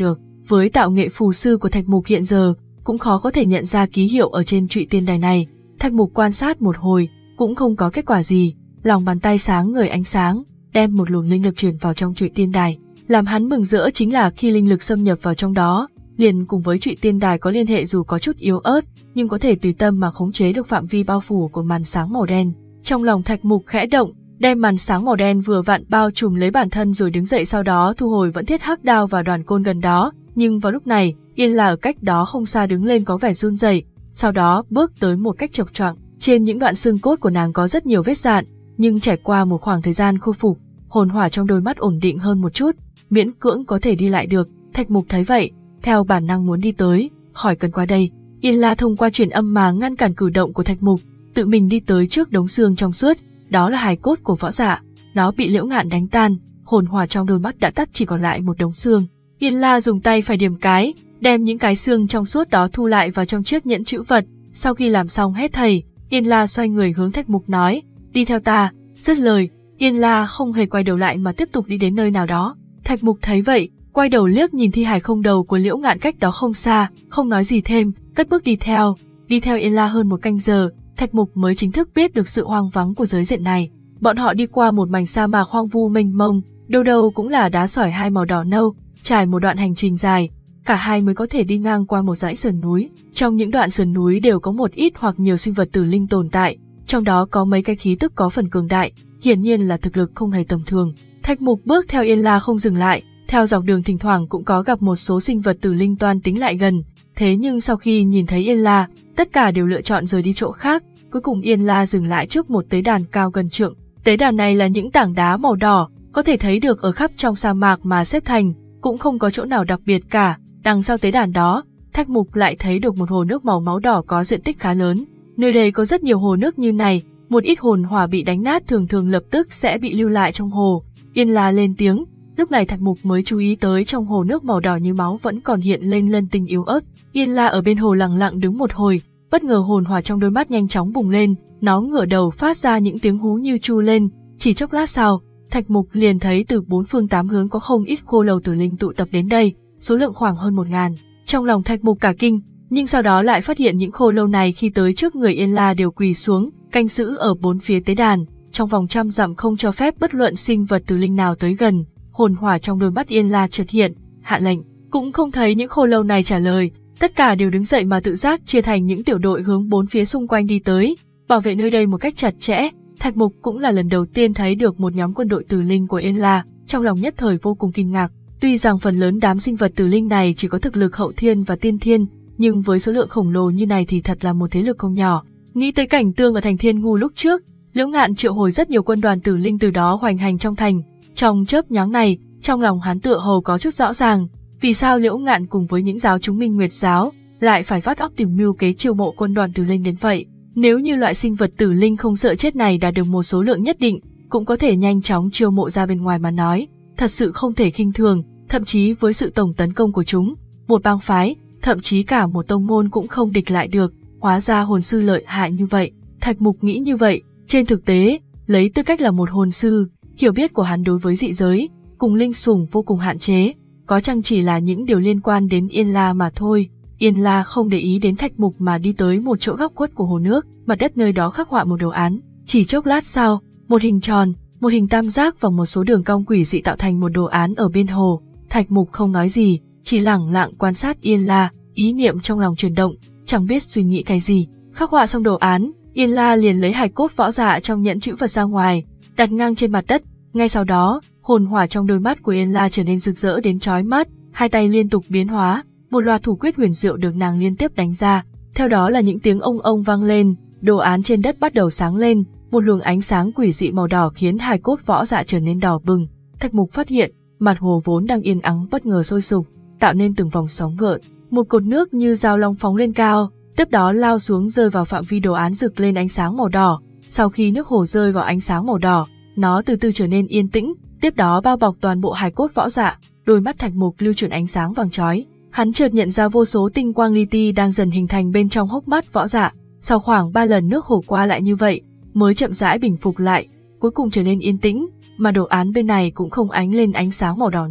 Với tạo nghệ phù sư của Thạch Mục hiện giờ, cũng khó có thể nhận ra ký hiệu ở trên trụy tiên đài này. Thạch Mục quan sát một hồi, cũng không có kết quả gì. Lòng bàn tay sáng ngời ánh sáng, đem một luồng linh lực truyền vào trong trụy tiên đài. Làm hắn mừng rỡ chính là khi linh lực xâm nhập vào trong đó, liền cùng với trụy tiên đài có liên hệ dù có chút yếu ớt, nhưng có thể tùy tâm mà khống chế được phạm vi bao phủ của màn sáng màu đen. Trong lòng Thạch Mục khẽ động, đem màn sáng màu đen vừa vặn bao trùm lấy bản thân rồi đứng dậy, sau đó thu hồi vẫn thiết hắc đao và đoàn côn gần đó. Nhưng vào lúc này, Yên La ở cách đó không xa đứng lên có vẻ run rẩy, sau đó bước tới một cách chập choạng. Trên những đoạn xương cốt của nàng có rất nhiều vết rạn, nhưng trải qua một khoảng thời gian khôi phục, hồn hỏa trong đôi mắt ổn định hơn một chút, miễn cưỡng có thể đi lại được. Thạch Mục thấy vậy, theo bản năng muốn đi tới, khỏi cần qua đây. Yên La thông qua truyền âm mà ngăn cản cử động của Thạch Mục, tự mình đi tới trước đống xương trong suốt, đó là hài cốt của võ giả, nó bị Liễu Ngạn đánh tan, hồn hỏa trong đôi mắt đã tắt, chỉ còn lại một đống xương. Yên La dùng tay phải điểm cái, đem những cái xương trong suốt đó thu lại vào trong chiếc nhẫn trữ vật. Sau khi làm xong hết thảy, Yên La xoay người hướng Thạch Mục nói, đi theo ta. Dứt lời, Yên La không hề quay đầu lại mà tiếp tục đi đến nơi nào đó. Thạch Mục thấy vậy, quay đầu liếc nhìn thi hài không đầu của Liễu Ngạn cách đó không xa, không nói gì thêm, cất bước đi theo. Đi theo Yên La hơn một canh giờ, Thạch Mục mới chính thức biết được sự hoang vắng của giới diện này. Bọn họ đi qua một mảnh sa mạc hoang vu mênh mông, đâu đâu cũng là đá sỏi hai màu đỏ nâu, trải một đoạn hành trình dài, cả hai mới có thể đi ngang qua một dãy sườn núi. Trong những đoạn sườn núi đều có một ít hoặc nhiều sinh vật tử linh tồn tại, trong đó có mấy cái khí tức có phần cường đại, hiển nhiên là thực lực không hề tầm thường. Thạch Mục bước theo Yên La không dừng lại, theo dọc đường thỉnh thoảng cũng có gặp một số sinh vật tử linh toan tính lại gần, thế nhưng sau khi nhìn thấy Yên La, tất cả đều lựa chọn rời đi chỗ khác. Cuối cùng Yên La dừng lại trước một tế đàn cao gần trượng. Tế đàn này là những tảng đá màu đỏ, có thể thấy được ở khắp trong sa mạc mà xếp thành, cũng không có chỗ nào đặc biệt cả. Đằng sau tế đàn đó, Thạch Mục lại thấy được một hồ nước màu máu đỏ có diện tích khá lớn. Nơi đây có rất nhiều hồ nước như này, một ít hồn hỏa bị đánh nát thường thường lập tức sẽ bị lưu lại trong hồ. Yên La lên tiếng, lúc này Thạch Mục mới chú ý tới trong hồ nước màu đỏ như máu vẫn còn hiện lên lân tinh yếu ớt. Yên La ở bên hồ lặng lặng đứng một hồi, bất ngờ hồn hỏa trong đôi mắt nhanh chóng bùng lên, nó ngửa đầu phát ra những tiếng hú như chu lên. Chỉ chốc lát sau, Thạch Mục liền thấy từ bốn phương tám hướng có không ít khô lâu tử linh tụ tập đến đây, số lượng khoảng hơn một ngàn. Trong lòng Thạch Mục cả kinh, nhưng sau đó lại phát hiện những khô lâu này khi tới trước người Yên La đều quỳ xuống, canh giữ ở bốn phía tế đàn, trong vòng trăm dặm không cho phép bất luận sinh vật tử linh nào tới gần. Hồn hỏa trong đôi mắt Yên La chợt hiện, hạ lệnh, cũng không thấy những khô lâu này trả lời, tất cả đều đứng dậy mà tự giác chia thành những tiểu đội hướng bốn phía xung quanh đi tới, bảo vệ nơi đây một cách chặt chẽ. Thạch Mục cũng là lần đầu tiên thấy được một nhóm quân đội tử linh của Yên La, trong lòng nhất thời vô cùng kinh ngạc. Tuy rằng phần lớn đám sinh vật tử linh này chỉ có thực lực hậu thiên và tiên thiên, nhưng với số lượng khổng lồ như này thì thật là một thế lực không nhỏ. Nghĩ tới cảnh tương ở thành Thiên Ngu lúc trước, Liễu Ngạn triệu hồi rất nhiều quân đoàn tử linh từ đó hoành hành trong thành. Trong chớp nhoáng này, trong lòng hắn tựa hồ có chút rõ ràng, vì sao Liễu Ngạn cùng với những giáo chúng Minh Nguyệt giáo lại phải vắt óc tìm mưu kế chiêu mộ quân đoàn tử linh đến vậy. Nếu như loại sinh vật tử linh không sợ chết này đạt được một số lượng nhất định, cũng có thể nhanh chóng chiêu mộ ra bên ngoài mà nói, thật sự không thể khinh thường. Thậm chí với sự tổng tấn công của chúng, một bang phái, thậm chí cả một tông môn cũng không địch lại được. Hóa ra hồn sư lợi hại như vậy. Thạch Mục nghĩ như vậy. Trên thực tế, lấy tư cách là một hồn sư, hiểu biết của hắn đối với dị giới cùng linh sủng vô cùng hạn chế, có chăng chỉ là những điều liên quan đến Yên La mà thôi. Yên La không để ý đến Thạch Mục mà đi tới một chỗ góc khuất của hồ nước, mặt đất nơi đó khắc họa một đồ án. Chỉ chốc lát sau, một hình tròn, một hình tam giác và một số đường cong quỷ dị tạo thành một đồ án ở bên hồ. Thạch Mục không nói gì, chỉ lẳng lặng quan sát Yên La, ý niệm trong lòng chuyển động, chẳng biết suy nghĩ cái gì. Khắc họa xong đồ án, Yên La liền lấy hài cốt võ giả trong nhẫn trữ vật ra ngoài, đặt ngang trên mặt đất. Ngay sau đó, hồn hỏa trong đôi mắt của Yên La trở nên rực rỡ đến chói mắt, hai tay liên tục biến hóa, một loạt thủ quyết huyền diệu được nàng liên tiếp đánh ra. Theo đó là những tiếng ông ông vang lên, đồ án trên đất bắt đầu sáng lên, một luồng ánh sáng quỷ dị màu đỏ khiến hài cốt võ giả trở nên đỏ bừng. Thạch Mục phát hiện, mặt hồ vốn đang yên ắng bất ngờ sôi sục, tạo nên từng vòng sóng gợn. Một cột nước như dao long phóng lên cao, tiếp đó lao xuống rơi vào phạm vi đồ án rực lên ánh sáng màu đỏ. Sau khi nước hồ rơi vào ánh sáng màu đỏ, nó từ từ trở nên yên tĩnh, tiếp đó bao bọc toàn bộ hài cốt võ giả. Đôi mắt Thạch Mục lưu chuyển ánh sáng vàng chói, hắn chợt nhận ra vô số tinh quang li ti đang dần hình thành bên trong hốc mắt võ giả. Sau khoảng ba lần nước hồ qua lại như vậy, mới chậm rãi bình phục lại, cuối cùng trở nên yên tĩnh, mà đồ án bên này cũng không ánh lên ánh sáng màu đỏ nữa.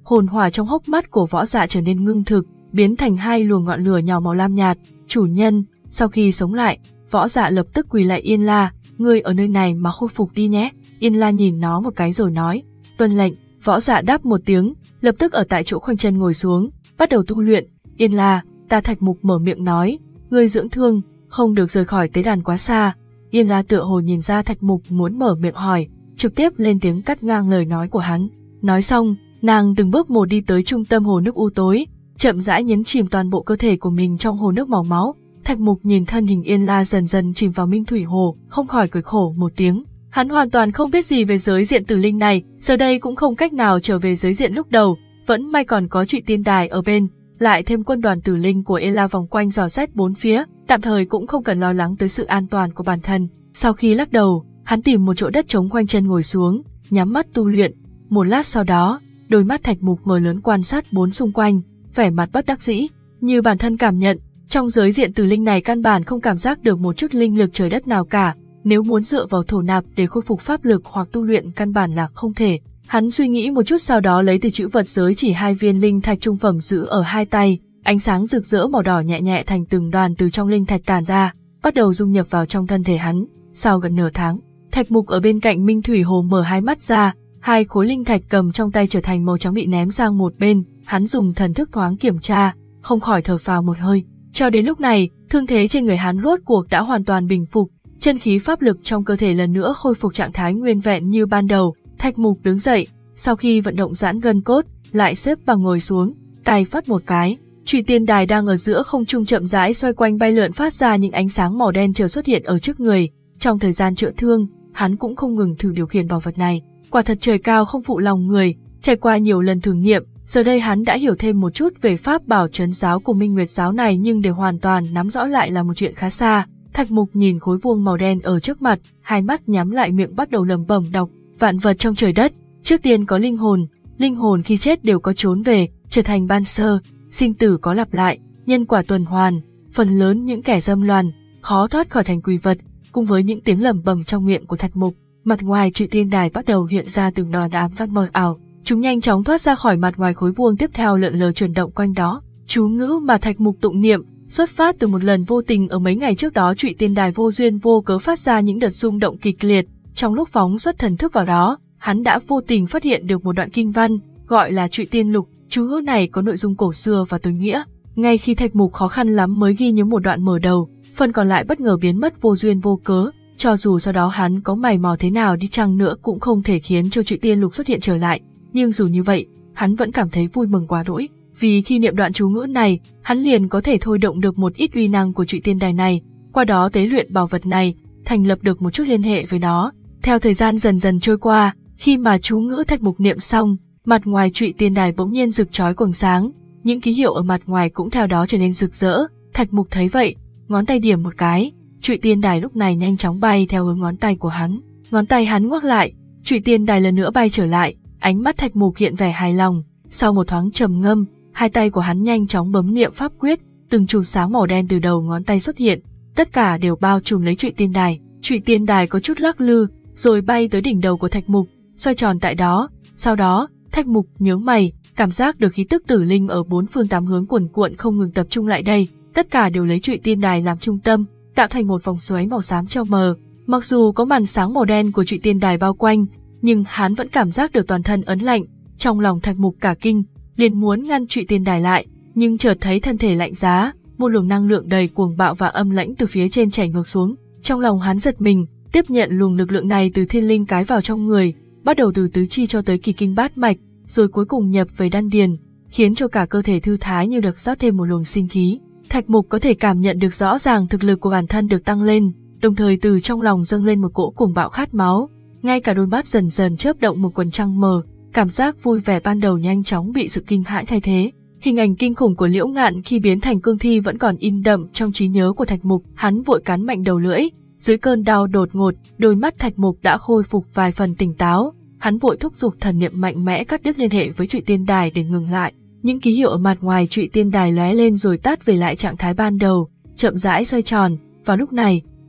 hồn hỏa trong hốc mắt của Võ Dạ trở nên ngưng thực, biến thành hai luồng ngọn lửa nhỏ màu lam nhạt. Chủ nhân, sau khi sống lại, Võ Dạ lập tức quỳ lại Yên La, ngươi ở nơi này mà khôi phục đi nhé. Yên La nhìn nó một cái rồi nói, tuân lệnh. Võ Dạ đáp một tiếng, lập tức ở tại chỗ khoanh chân ngồi xuống, bắt đầu tu luyện. Yên La, ta Thạch Mục mở miệng nói, ngươi dưỡng thương, không được rời khỏi tế đàn quá xa. Yên La tựa hồ nhìn ra Thạch Mục muốn mở miệng hỏi, trực tiếp lên tiếng cắt ngang lời nói của hắn. Nói xong, nàng từng bước một đi tới trung tâm hồ nước u tối, chậm rãi nhấn chìm toàn bộ cơ thể của mình trong hồ nước màu máu. Thạch Mục nhìn thân hình Yên La dần dần chìm vào minh thủy hồ, không khỏi cười khổ một tiếng. Hắn hoàn toàn không biết gì về giới diện tử linh này, giờ đây cũng không cách nào trở về giới diện lúc đầu, vẫn may còn có Trụy Tiên Đài ở bên, lại thêm quân đoàn tử linh của Yên La vòng quanh dò xét bốn phía, tạm thời cũng không cần lo lắng tới sự an toàn của bản thân. Sau khi lắc đầu, hắn tìm một chỗ đất trống quanh chân ngồi xuống, nhắm mắt tu luyện. Một lát sau đó, đôi mắt Thạch Mục mở lớn quan sát bốn xung quanh, vẻ mặt bất đắc dĩ, như bản thân cảm nhận, trong giới diện tử linh này căn bản không cảm giác được một chút linh lực trời đất nào cả, nếu muốn dựa vào thổ nạp để khôi phục pháp lực hoặc tu luyện căn bản là không thể. Hắn suy nghĩ một chút sau đó lấy từ chữ vật giới chỉ hai viên linh thạch trung phẩm giữ ở hai tay, ánh sáng rực rỡ màu đỏ nhẹ nhẹ thành từng đoàn từ trong linh thạch tản ra, bắt đầu dung nhập vào trong thân thể hắn. Sau gần nửa tháng, Thạch Mục ở bên cạnh Minh Thủy Hồ mở hai mắt ra, hai khối linh thạch cầm trong tay trở thành màu trắng bị ném sang một bên, hắn dùng thần thức thoáng kiểm tra, không khỏi thở phào một hơi. Cho đến lúc này, thương thế trên người hắn rốt cuộc đã hoàn toàn bình phục, chân khí pháp lực trong cơ thể lần nữa khôi phục trạng thái nguyên vẹn như ban đầu. Thạch Mục đứng dậy, sau khi vận động giãn gân cốt, lại xếp bằng ngồi xuống, tay phất một cái, Trụy Tiên Đài đang ở giữa không trung chậm rãi xoay quanh bay lượn phát ra những ánh sáng màu đen chợt xuất hiện ở trước người. Trong thời gian chữa thương, hắn cũng không ngừng thử điều khiển bảo vật này. Quả thật trời cao không phụ lòng người, trải qua nhiều lần thử nghiệm, giờ đây hắn đã hiểu thêm một chút về pháp bảo trấn giáo của Minh Nguyệt giáo này, nhưng để hoàn toàn nắm rõ lại là một chuyện khá xa. Thạch Mục nhìn khối vuông màu đen ở trước mặt, hai mắt nhắm lại miệng bắt đầu lẩm bẩm đọc, vạn vật trong trời đất, trước tiên có linh hồn, linh hồn khi chết đều có trốn về, trở thành ban sơ, sinh tử có lặp lại, nhân quả tuần hoàn, phần lớn những kẻ dâm loạn, khó thoát khỏi thành quỷ vật. Cùng với những tiếng lẩm bẩm trong miệng của Thạch Mục, mặt ngoài Trụy Tiên Đài bắt đầu hiện ra từng đòn ám văn mờ ảo, chúng nhanh chóng thoát ra khỏi mặt ngoài khối vuông, tiếp theo lượn lờ chuyển động quanh đó. Chú ngữ mà Thạch Mục tụng niệm xuất phát từ một lần vô tình ở mấy ngày trước đó, Trụy Tiên Đài vô duyên vô cớ phát ra những đợt rung động kịch liệt. Trong lúc phóng xuất thần thức vào đó, hắn đã vô tình phát hiện được một đoạn kinh văn, gọi là Trụy Tiên Lục. Chú ngữ này có nội dung cổ xưa và tối nghĩa. Ngay khi Thạch Mục khó khăn lắm mới ghi nhớ một đoạn mở đầu, phần còn lại bất ngờ biến mất vô duyên vô cớ. Cho dù sau đó hắn có mày mò thế nào đi chăng nữa cũng không thể khiến cho Trụy Tiên Lục xuất hiện trở lại. Nhưng dù như vậy, hắn vẫn cảm thấy vui mừng quá đỗi, vì khi niệm đoạn chú ngữ này, hắn liền có thể thôi động được một ít uy năng của Trụy Tiên Đài này, qua đó tế luyện bảo vật này, thành lập được một chút liên hệ với nó. Theo thời gian dần dần trôi qua, khi mà chú ngữ Thạch Mục niệm xong, mặt ngoài Trụy Tiên Đài bỗng nhiên rực chói quầng sáng, những ký hiệu ở mặt ngoài cũng theo đó trở nên rực rỡ. Thạch Mục thấy vậy, ngón tay điểm một cái, Trụy Tiên Đài lúc này nhanh chóng bay theo hướng ngón tay của hắn. Ngón tay hắn ngoắc lại, Trụy Tiên Đài lần nữa bay trở lại, ánh mắt Thạch Mục hiện vẻ hài lòng. Sau một thoáng trầm ngâm, hai tay của hắn nhanh chóng bấm niệm pháp quyết, từng chùm sáng màu đen từ đầu ngón tay xuất hiện, tất cả đều bao trùm lấy Trụy Tiên Đài. Trụy Tiên Đài có chút lắc lư, rồi bay tới đỉnh đầu của Thạch Mục, xoay tròn tại đó. Sau đó, Thạch Mục nhướng mày, cảm giác được khí tức tử linh ở bốn phương tám hướng cuồn cuộn không ngừng tập trung lại đây, tất cả đều lấy Trụy Tiên Đài làm trung tâm, tạo thành một vòng xoáy màu xám treo mờ. Mặc dù có màn sáng màu đen của Trụy Tiên Đài bao quanh, nhưng hắn vẫn cảm giác được toàn thân ấn lạnh. Trong lòng Thạch Mục cả kinh, liền muốn ngăn Trụy Tiên Đài lại, nhưng chợt thấy thân thể lạnh giá, một luồng năng lượng đầy cuồng bạo và âm lãnh từ phía trên chảy ngược xuống. Trong lòng hắn giật mình, tiếp nhận luồng lực lượng này từ thiên linh cái vào trong người, bắt đầu từ tứ chi cho tới kỳ kinh bát mạch, rồi cuối cùng nhập về đan điền, khiến cho cả cơ thể thư thái như được rót thêm một luồng sinh khí. Thạch Mục có thể cảm nhận được rõ ràng thực lực của bản thân được tăng lên, đồng thời từ trong lòng dâng lên một cỗ cuồng bạo khát máu, ngay cả đôi mắt dần dần chớp động một quầng trăng mờ, cảm giác vui vẻ ban đầu nhanh chóng bị sự kinh hãi thay thế. Hình ảnh kinh khủng của Liễu Ngạn khi biến thành cương thi vẫn còn in đậm trong trí nhớ của Thạch Mục, hắn vội cắn mạnh đầu lưỡi, dưới cơn đau đột ngột, đôi mắt Thạch Mục đã khôi phục vài phần tỉnh táo, hắn vội thúc giục thần niệm mạnh mẽ cắt đứt liên hệ với Trụy Tiên Đài để ngừng lại. Những ký hiệu ở mặt ngoài Trụy Tiên Đài lóe lên rồi tắt về lại trạng thái ban đầu, chậm rãi xoay tròn. Vào lúc này,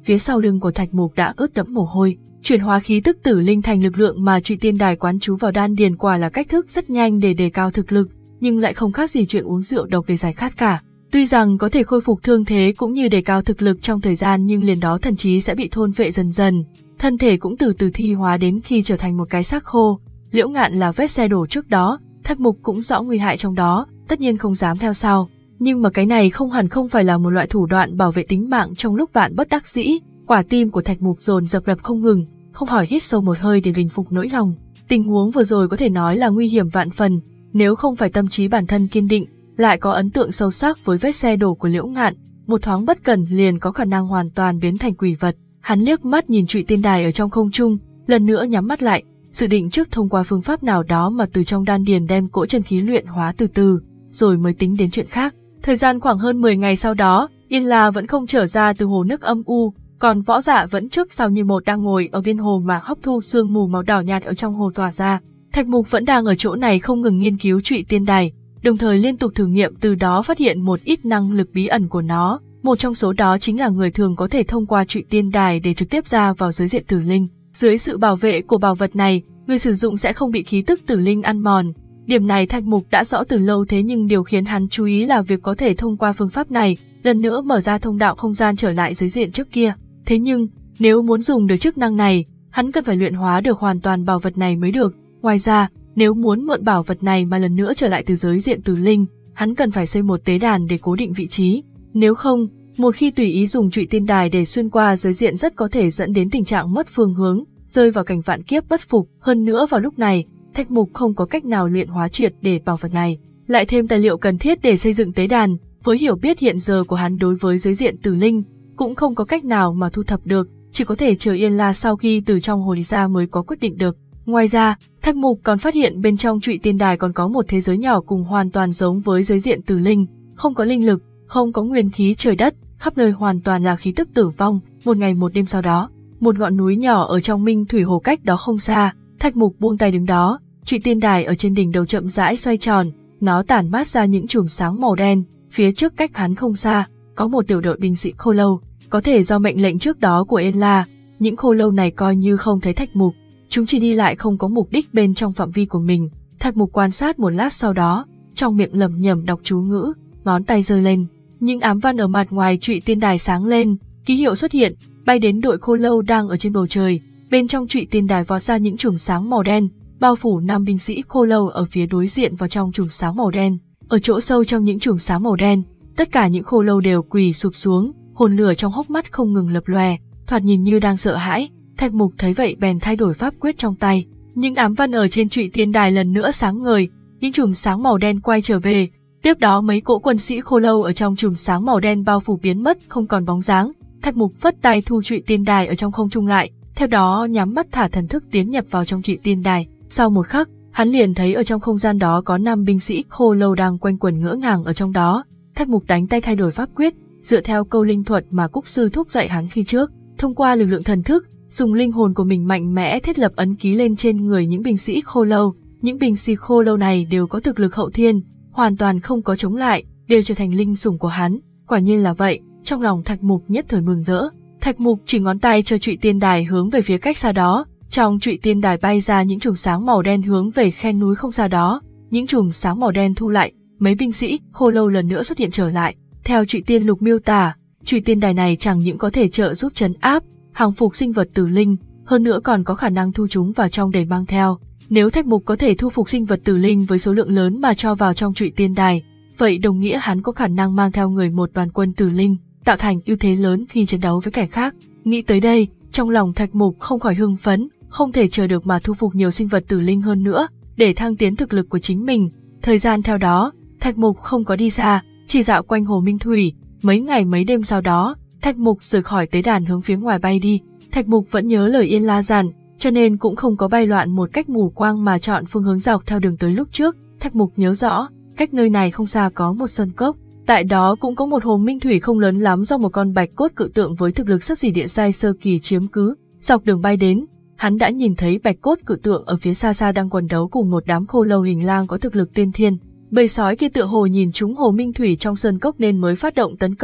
phía sau lưng của Thạch Mục đã ướt đẫm mồ hôi. Chuyển hóa khí tức tử linh thành lực lượng mà Trụy Tiên Đài quán trú vào đan điền quả là cách thức rất nhanh để đề cao thực lực, nhưng lại không khác gì chuyện uống rượu độc để giải khát cả. Tuy rằng có thể khôi phục thương thế cũng như đề cao thực lực trong thời gian, nhưng liền đó thần trí sẽ bị thôn phệ dần dần, thân thể cũng từ từ thi hóa đến khi trở thành một cái xác khô. Liễu Ngạn là vết xe đổ trước đó, Thạch Mục cũng rõ nguy hại trong đó, tất nhiên không dám theo sau. Nhưng mà cái này không hẳn không phải là một loại thủ đoạn bảo vệ tính mạng trong lúc vạn bất đắc dĩ. Quả tim của Thạch Mục dồn dập đập không ngừng, không khỏi hít sâu một hơi để bình phục nỗi lòng. Tình huống vừa rồi có thể nói là nguy hiểm vạn phần, nếu không phải tâm trí bản thân kiên định, lại có ấn tượng sâu sắc với vết xe đổ của Liễu Ngạn, một thoáng bất cẩn liền có khả năng hoàn toàn biến thành quỷ vật. Hắn liếc mắt nhìn Trụy Tiên Đài ở trong không trung, lần nữa nhắm mắt lại, dự định trước thông qua phương pháp nào đó mà từ trong đan điền đem cỗ chân khí luyện hóa từ từ, rồi mới tính đến chuyện khác. Thời gian khoảng hơn mười ngày sau đó, Yên La vẫn không trở ra từ hồ nước âm u, còn Võ Dạ vẫn trước sau như một đang ngồi ở bên hồ mà hấp thu sương mù màu đỏ nhạt ở trong hồ tỏa ra. Thạch Mục vẫn đang ở chỗ này không ngừng nghiên cứu Trụy Tiên Đài, đồng thời liên tục thử nghiệm, từ đó phát hiện một ít năng lực bí ẩn của nó. Một trong số đó chính là người thường có thể thông qua Trụy Tiên Đài để trực tiếp ra vào giới diện tử linh. Dưới sự bảo vệ của bảo vật này, người sử dụng sẽ không bị khí tức tử linh ăn mòn. Điểm này Thạch Mục đã rõ từ lâu, thế nhưng điều khiến hắn chú ý là việc có thể thông qua phương pháp này, lần nữa mở ra thông đạo không gian trở lại giới diện trước kia. Thế nhưng, nếu muốn dùng được chức năng này, hắn cần phải luyện hóa được hoàn toàn bảo vật này mới được. Ngoài ra, nếu muốn mượn bảo vật này mà lần nữa trở lại từ giới diện tử linh, hắn cần phải xây một tế đàn để cố định vị trí. Nếu không, một khi tùy ý dùng Trụy Tiên Đài để xuyên qua giới diện rất có thể dẫn đến tình trạng mất phương hướng, rơi vào cảnh vạn kiếp bất phục. Hơn nữa vào lúc này, Thạch Mục không có cách nào luyện hóa triệt để bảo vật này, lại thêm tài liệu cần thiết để xây dựng tế đàn, với hiểu biết hiện giờ của hắn đối với giới diện tử linh, cũng không có cách nào mà thu thập được, chỉ có thể chờ Yên La sau khi từ trong hồ đi ra mới có quyết định được. Ngoài ra, Thạch Mục còn phát hiện bên trong Trụy Tiên Đài còn có một thế giới nhỏ cùng hoàn toàn giống với giới diện tử linh, không có linh lực, không có nguyên khí trời đất, khắp nơi hoàn toàn là khí tức tử vong. Một ngày một đêm sau đó, một ngọn núi nhỏ ở trong Minh Thủy Hồ cách đó không xa, Thạch Mục buông tay đứng đó, Trụy Tiên Đài ở trên đỉnh đầu chậm rãi xoay tròn, nó tản mát ra những chùm sáng màu đen. Phía trước cách hắn không xa, có một tiểu đội binh sĩ khô lâu, có thể do mệnh lệnh trước đó của Yên La, những khô lâu này coi như không thấy Thạch Mục, chúng chỉ đi lại không có mục đích bên trong phạm vi của mình. Thạch Mục quan sát một lát sau đó, trong miệng lẩm nhẩm đọc chú ngữ, ngón tay giơ lên, những ám văn ở mặt ngoài Trụy Tiên Đài sáng lên, ký hiệu xuất hiện, bay đến đội khô lâu đang ở trên bầu trời. Bên trong Trụy Tiên Đài vọt ra những chùm sáng màu đen, bao phủ năm binh sĩ khô lâu ở phía đối diện vào trong chùm sáng màu đen. Ở chỗ sâu trong những chùm sáng màu đen, tất cả những khô lâu đều quỳ sụp xuống, hồn lửa trong hốc mắt không ngừng lập lòe, thoạt nhìn như đang sợ hãi. Thạch Mục thấy vậy bèn thay đổi pháp quyết trong tay, những ám văn ở trên Trụy Tiên Đài lần nữa sáng ngời, những chùm sáng màu đen quay trở về. Tiếp đó mấy cỗ quân sĩ khô lâu ở trong chùm sáng màu đen bao phủ biến mất không còn bóng dáng. Thạch Mục phất tay thu Trụy Tiên Đài ở trong không trung lại, theo đó nhắm mắt thả thần thức tiến nhập vào trong Trụy Tiên Đài. Sau một khắc, hắn liền thấy ở trong không gian đó có năm binh sĩ khô lâu đang quanh quẩn ngỡ ngàng ở trong đó. Thạch Mục đánh tay thay đổi pháp quyết, dựa theo câu linh thuật mà Cúc sư thúc dạy hắn khi trước, thông qua lực lượng thần thức, dùng linh hồn của mình mạnh mẽ thiết lập ấn ký lên trên người những binh sĩ khô lâu. Những binh sĩ khô lâu này đều có thực lực hậu thiên, hoàn toàn không có chống lại, đều trở thành linh sủng của hắn. Quả nhiên là vậy, trong lòng Thạch Mục nhất thời mừng rỡ. Thạch Mục chỉ ngón tay cho Trụy Tiên Đài hướng về phía cách xa đó, trong Trụy Tiên Đài bay ra những chùm sáng màu đen hướng về khe núi không xa đó. Những chùm sáng màu đen thu lại, mấy binh sĩ khô lâu lần nữa xuất hiện trở lại. Theo Trụy Tiên Lục miêu tả, Trụy Tiên Đài này chẳng những có thể trợ giúp trấn áp, hàng phục sinh vật tử linh, hơn nữa còn có khả năng thu chúng vào trong để mang theo. Nếu Thạch Mục có thể thu phục sinh vật tử linh với số lượng lớn mà cho vào trong Trụy Tiên Đài, vậy đồng nghĩa hắn có khả năng mang theo người một đoàn quân tử linh, tạo thành ưu thế lớn khi chiến đấu với kẻ khác. Nghĩ tới đây, trong lòng Thạch Mục không khỏi hưng phấn, không thể chờ được mà thu phục nhiều sinh vật tử linh hơn nữa, để thăng tiến thực lực của chính mình. Thời gian theo đó, Thạch Mục không có đi xa, chỉ dạo quanh hồ Minh Thủy. Mấy ngày mấy đêm sau đó, Thạch Mục rời khỏi tế đàn hướng phía ngoài bay đi. Thạch Mục vẫn nhớ lời Yên La dặn, cho nên cũng không có bay loạn một cách mù quáng mà chọn phương hướng dọc theo đường tới lúc trước. Thạch Mục nhớ rõ, cách nơi này không xa có một sơn cốc, tại đó cũng có một hồ Minh Thủy không lớn lắm do một con bạch cốt cự tượng với thực lực sắp xỉ địa giai sơ kỳ chiếm cứ. Dọc đường bay đến, hắn đã nhìn thấy bạch cốt cự tượng ở phía xa xa đang quần đấu cùng một đám khô lâu hình lang có thực lực tiên thiên. Bầy sói kia tựa hồ nhìn chúng hồ Minh Thủy trong sơn cốc nên mới phát động tấn công,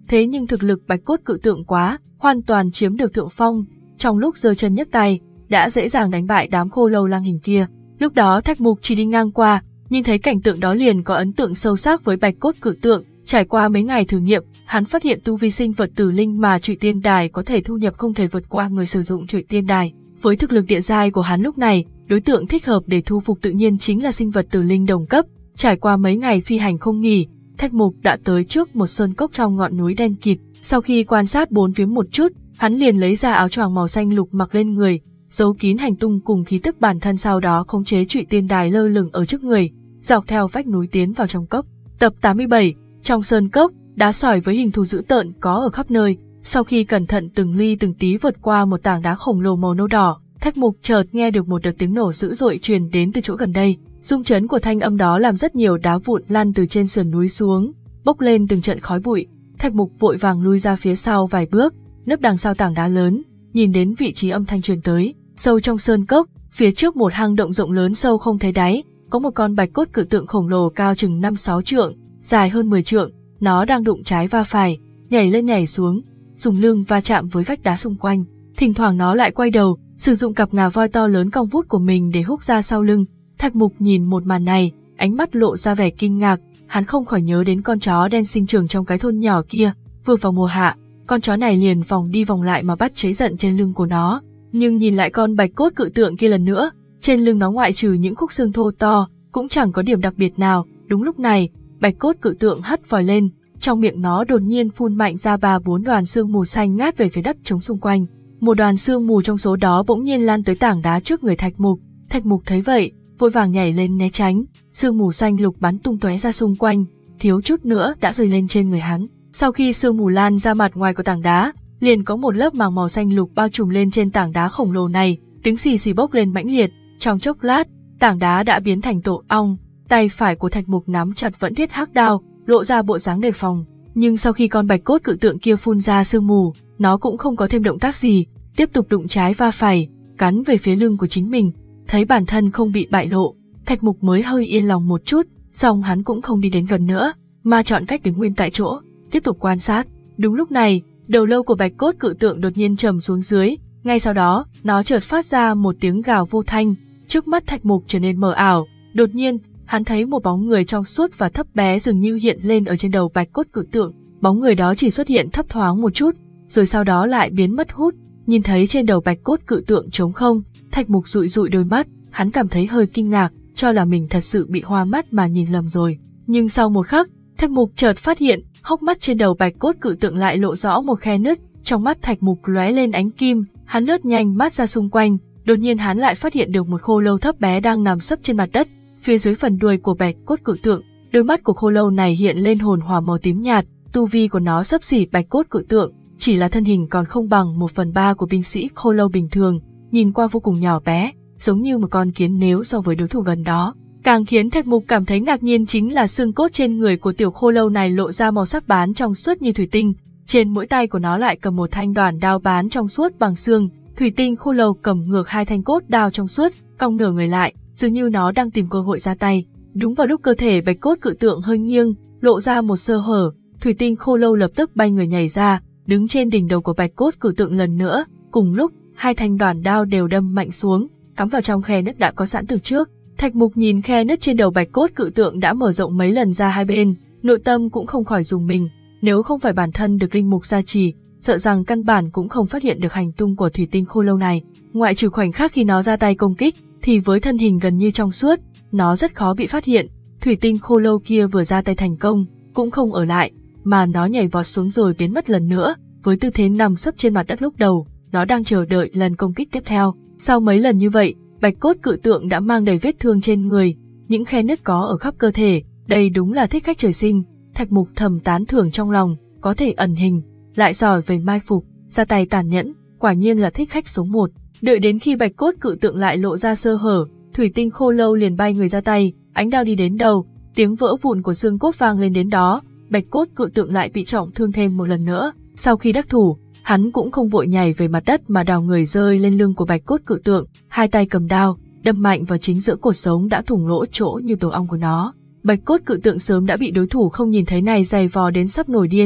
Thế nhưng thực lực bạch cốt cự tượng quá, hoàn toàn chiếm được thượng phong, trong lúc giơ chân nhấc tay, đã dễ dàng đánh bại đám khô lâu lang hình kia. Lúc đó Thạch Mục chỉ đi ngang qua, nhìn thấy cảnh tượng đó liền có ấn tượng sâu sắc với bạch cốt cự tượng. Trải qua mấy ngày thử nghiệm, hắn phát hiện tu vi sinh vật tử linh mà Trụy Tiên Đài có thể thu nhập không thể vượt qua người sử dụng Trụy Tiên Đài. Với thực lực địa giai của hắn lúc này, đối tượng thích hợp để thu phục tự nhiên chính là sinh vật tử linh đồng cấp. Trải qua mấy ngày phi hành không nghỉ, Thạch Mục đã tới trước một sơn cốc trong ngọn núi đen kịt. Sau khi quan sát bốn phía một chút, hắn liền lấy ra áo choàng màu xanh lục mặc lên người, giấu kín hành tung cùng khí tức bản thân, sau đó khống chế Trụy Tiên Đài lơ lửng ở trước người, dọc theo vách núi tiến vào trong cốc. Tập tám mươi bảy. Trong sơn cốc, đá sỏi với hình thù dữ tợn có ở khắp nơi. Sau khi cẩn thận từng ly từng tí vượt qua một tảng đá khổng lồ màu nâu đỏ, Thạch Mục chợt nghe được một đợt tiếng nổ dữ dội truyền đến từ chỗ gần đây. Rung chấn của thanh âm đó làm rất nhiều đá vụn lăn từ trên sườn núi xuống, bốc lên từng trận khói bụi. Thạch Mục vội vàng lui ra phía sau vài bước, nấp đằng sau tảng đá lớn, nhìn đến vị trí âm thanh truyền tới. Sâu trong sơn cốc, phía trước một hang động rộng lớn sâu không thấy đáy, có một con bạch cốt cự tượng khổng lồ cao chừng năm sáu trượng, dài hơn mười trượng, nó đang đụng trái va phải, nhảy lên nhảy xuống, dùng lưng va chạm với vách đá xung quanh. Thỉnh thoảng nó lại quay đầu, sử dụng cặp ngà voi to lớn cong vút của mình để húc ra sau lưng. Thạch Mục nhìn một màn này, ánh mắt lộ ra vẻ kinh ngạc, hắn không khỏi nhớ đến con chó đen sinh trưởng trong cái thôn nhỏ kia. Vừa vào mùa hạ, con chó này liền vòng đi vòng lại mà bắt cháy giận trên lưng của nó. Nhưng nhìn lại con bạch cốt cự tượng kia lần nữa, trên lưng nó ngoại trừ những khúc xương thô to, cũng chẳng có điểm đặc biệt nào. Đúng lúc này, bạch cốt cự tượng hất vòi lên, trong miệng nó đột nhiên phun mạnh ra ba bốn đoàn sương mù xanh ngát về phía đất trống xung quanh. Một đoàn sương mù trong số đó bỗng nhiên lan tới tảng đá trước người Thạch Mục. Thạch Mục thấy vậy, vội vàng nhảy lên né tránh, sương mù xanh lục bắn tung tóe ra xung quanh, thiếu chút nữa đã rơi lên trên người hắn. Sau khi sương mù lan ra mặt ngoài của tảng đá, liền có một lớp màng màu xanh lục bao trùm lên trên tảng đá khổng lồ này, tiếng xì xì bốc lên mãnh liệt. Trong chốc lát, tảng đá đã biến thành tổ ong. Tay phải của Thạch Mục nắm chặt vẫn thiết hắc đao, lộ ra bộ dáng đề phòng. Nhưng sau khi con bạch cốt cự tượng kia phun ra sương mù, nó cũng không có thêm động tác gì, tiếp tục đụng trái va phải, cắn về phía lưng của chính mình. Thấy bản thân không bị bại lộ, Thạch Mục mới hơi yên lòng một chút, song hắn cũng không đi đến gần nữa, mà chọn cách đứng nguyên tại chỗ, tiếp tục quan sát. Đúng lúc này, đầu lâu của bạch cốt cự tượng đột nhiên trầm xuống dưới, ngay sau đó, nó chợt phát ra một tiếng gào vô thanh, trước mắt Thạch Mục trở nên mờ ảo. Đột nhiên, hắn thấy một bóng người trong suốt và thấp bé dường như hiện lên ở trên đầu bạch cốt cự tượng. Bóng người đó chỉ xuất hiện thấp thoáng một chút, rồi sau đó lại biến mất hút. Nhìn thấy trên đầu bạch cốt cự tượng trống không, Thạch Mục dụi dụi đôi mắt, hắn cảm thấy hơi kinh ngạc, cho là mình thật sự bị hoa mắt mà nhìn lầm rồi. Nhưng sau một khắc, Thạch Mục chợt phát hiện, hốc mắt trên đầu bạch cốt cự tượng lại lộ rõ một khe nứt. Trong mắt Thạch Mục lóe lên ánh kim, hắn lướt nhanh mắt ra xung quanh, đột nhiên hắn lại phát hiện được một khô lâu thấp bé đang nằm sấp trên mặt đất, phía dưới phần đuôi của bạch cốt cự tượng. Đôi mắt của khô lâu này hiện lên hồn hỏa màu tím nhạt, tu vi của nó xấp xỉ bạch cốt cự tượng, chỉ là thân hình còn không bằng một phần ba của binh sĩ khô lâu bình thường, nhìn qua vô cùng nhỏ bé, giống như một con kiến nếu so với đối thủ gần đó. Càng khiến Thạch Mục cảm thấy ngạc nhiên chính là xương cốt trên người của tiểu khô lâu này lộ ra màu sắc bán trong suốt như thủy tinh, trên mỗi tay của nó lại cầm một thanh đoản đao bán trong suốt bằng xương. Thủy tinh khô lâu cầm ngược hai thanh cốt đao trong suốt, cong nửa người lại, dường như nó đang tìm cơ hội ra tay. Đúng vào lúc cơ thể bạch cốt cự tượng hơi nghiêng, lộ ra một sơ hở, thủy tinh khô lâu lập tức bay người nhảy ra, đứng trên đỉnh đầu của bạch cốt cự tượng lần nữa. Cùng lúc, hai thanh đoản đao đều đâm mạnh xuống, cắm vào trong khe nứt đã có sẵn từ trước. Thạch Mục nhìn khe nứt trên đầu bạch cốt cự tượng đã mở rộng mấy lần ra hai bên, nội tâm cũng không khỏi rùng mình. Nếu không phải bản thân được linh mục gia trì, sợ rằng căn bản cũng không phát hiện được hành tung của thủy tinh khô lâu này. Ngoại trừ khoảnh khắc khi nó ra tay công kích, thì với thân hình gần như trong suốt, nó rất khó bị phát hiện. Thủy tinh khô lâu kia vừa ra tay thành công, cũng không ở lại, mà nó nhảy vọt xuống rồi biến mất lần nữa, với tư thế nằm sấp trên mặt đất lúc đầu, nó đang chờ đợi lần công kích tiếp theo. Sau mấy lần như vậy, bạch cốt cự tượng đã mang đầy vết thương trên người, những khe nứt có ở khắp cơ thể, đây đúng là thích khách trời sinh. Thạch Mục thầm tán thưởng trong lòng, có thể ẩn hình, lại giỏi về mai phục, ra tay tàn nhẫn, quả nhiên là thích khách số một. Đợi đến khi bạch cốt cự tượng lại lộ ra sơ hở, thủy tinh khô lâu liền bay người ra tay, ánh đao đi đến đầu, tiếng vỡ vụn của xương cốt vang lên đến đó, bạch cốt cự tượng lại bị trọng thương thêm một lần nữa. Sau khi đắc thủ, hắn cũng không vội nhảy về mặt đất mà đào người rơi lên lưng của bạch cốt cự tượng, hai tay cầm đao, đâm mạnh vào chính giữa cột sống đã thủng lỗ chỗ như tổ ong của nó. Bạch cốt cự tượng sớm đã bị đối thủ không nhìn thấy này giày vò đến sắp nổi điên,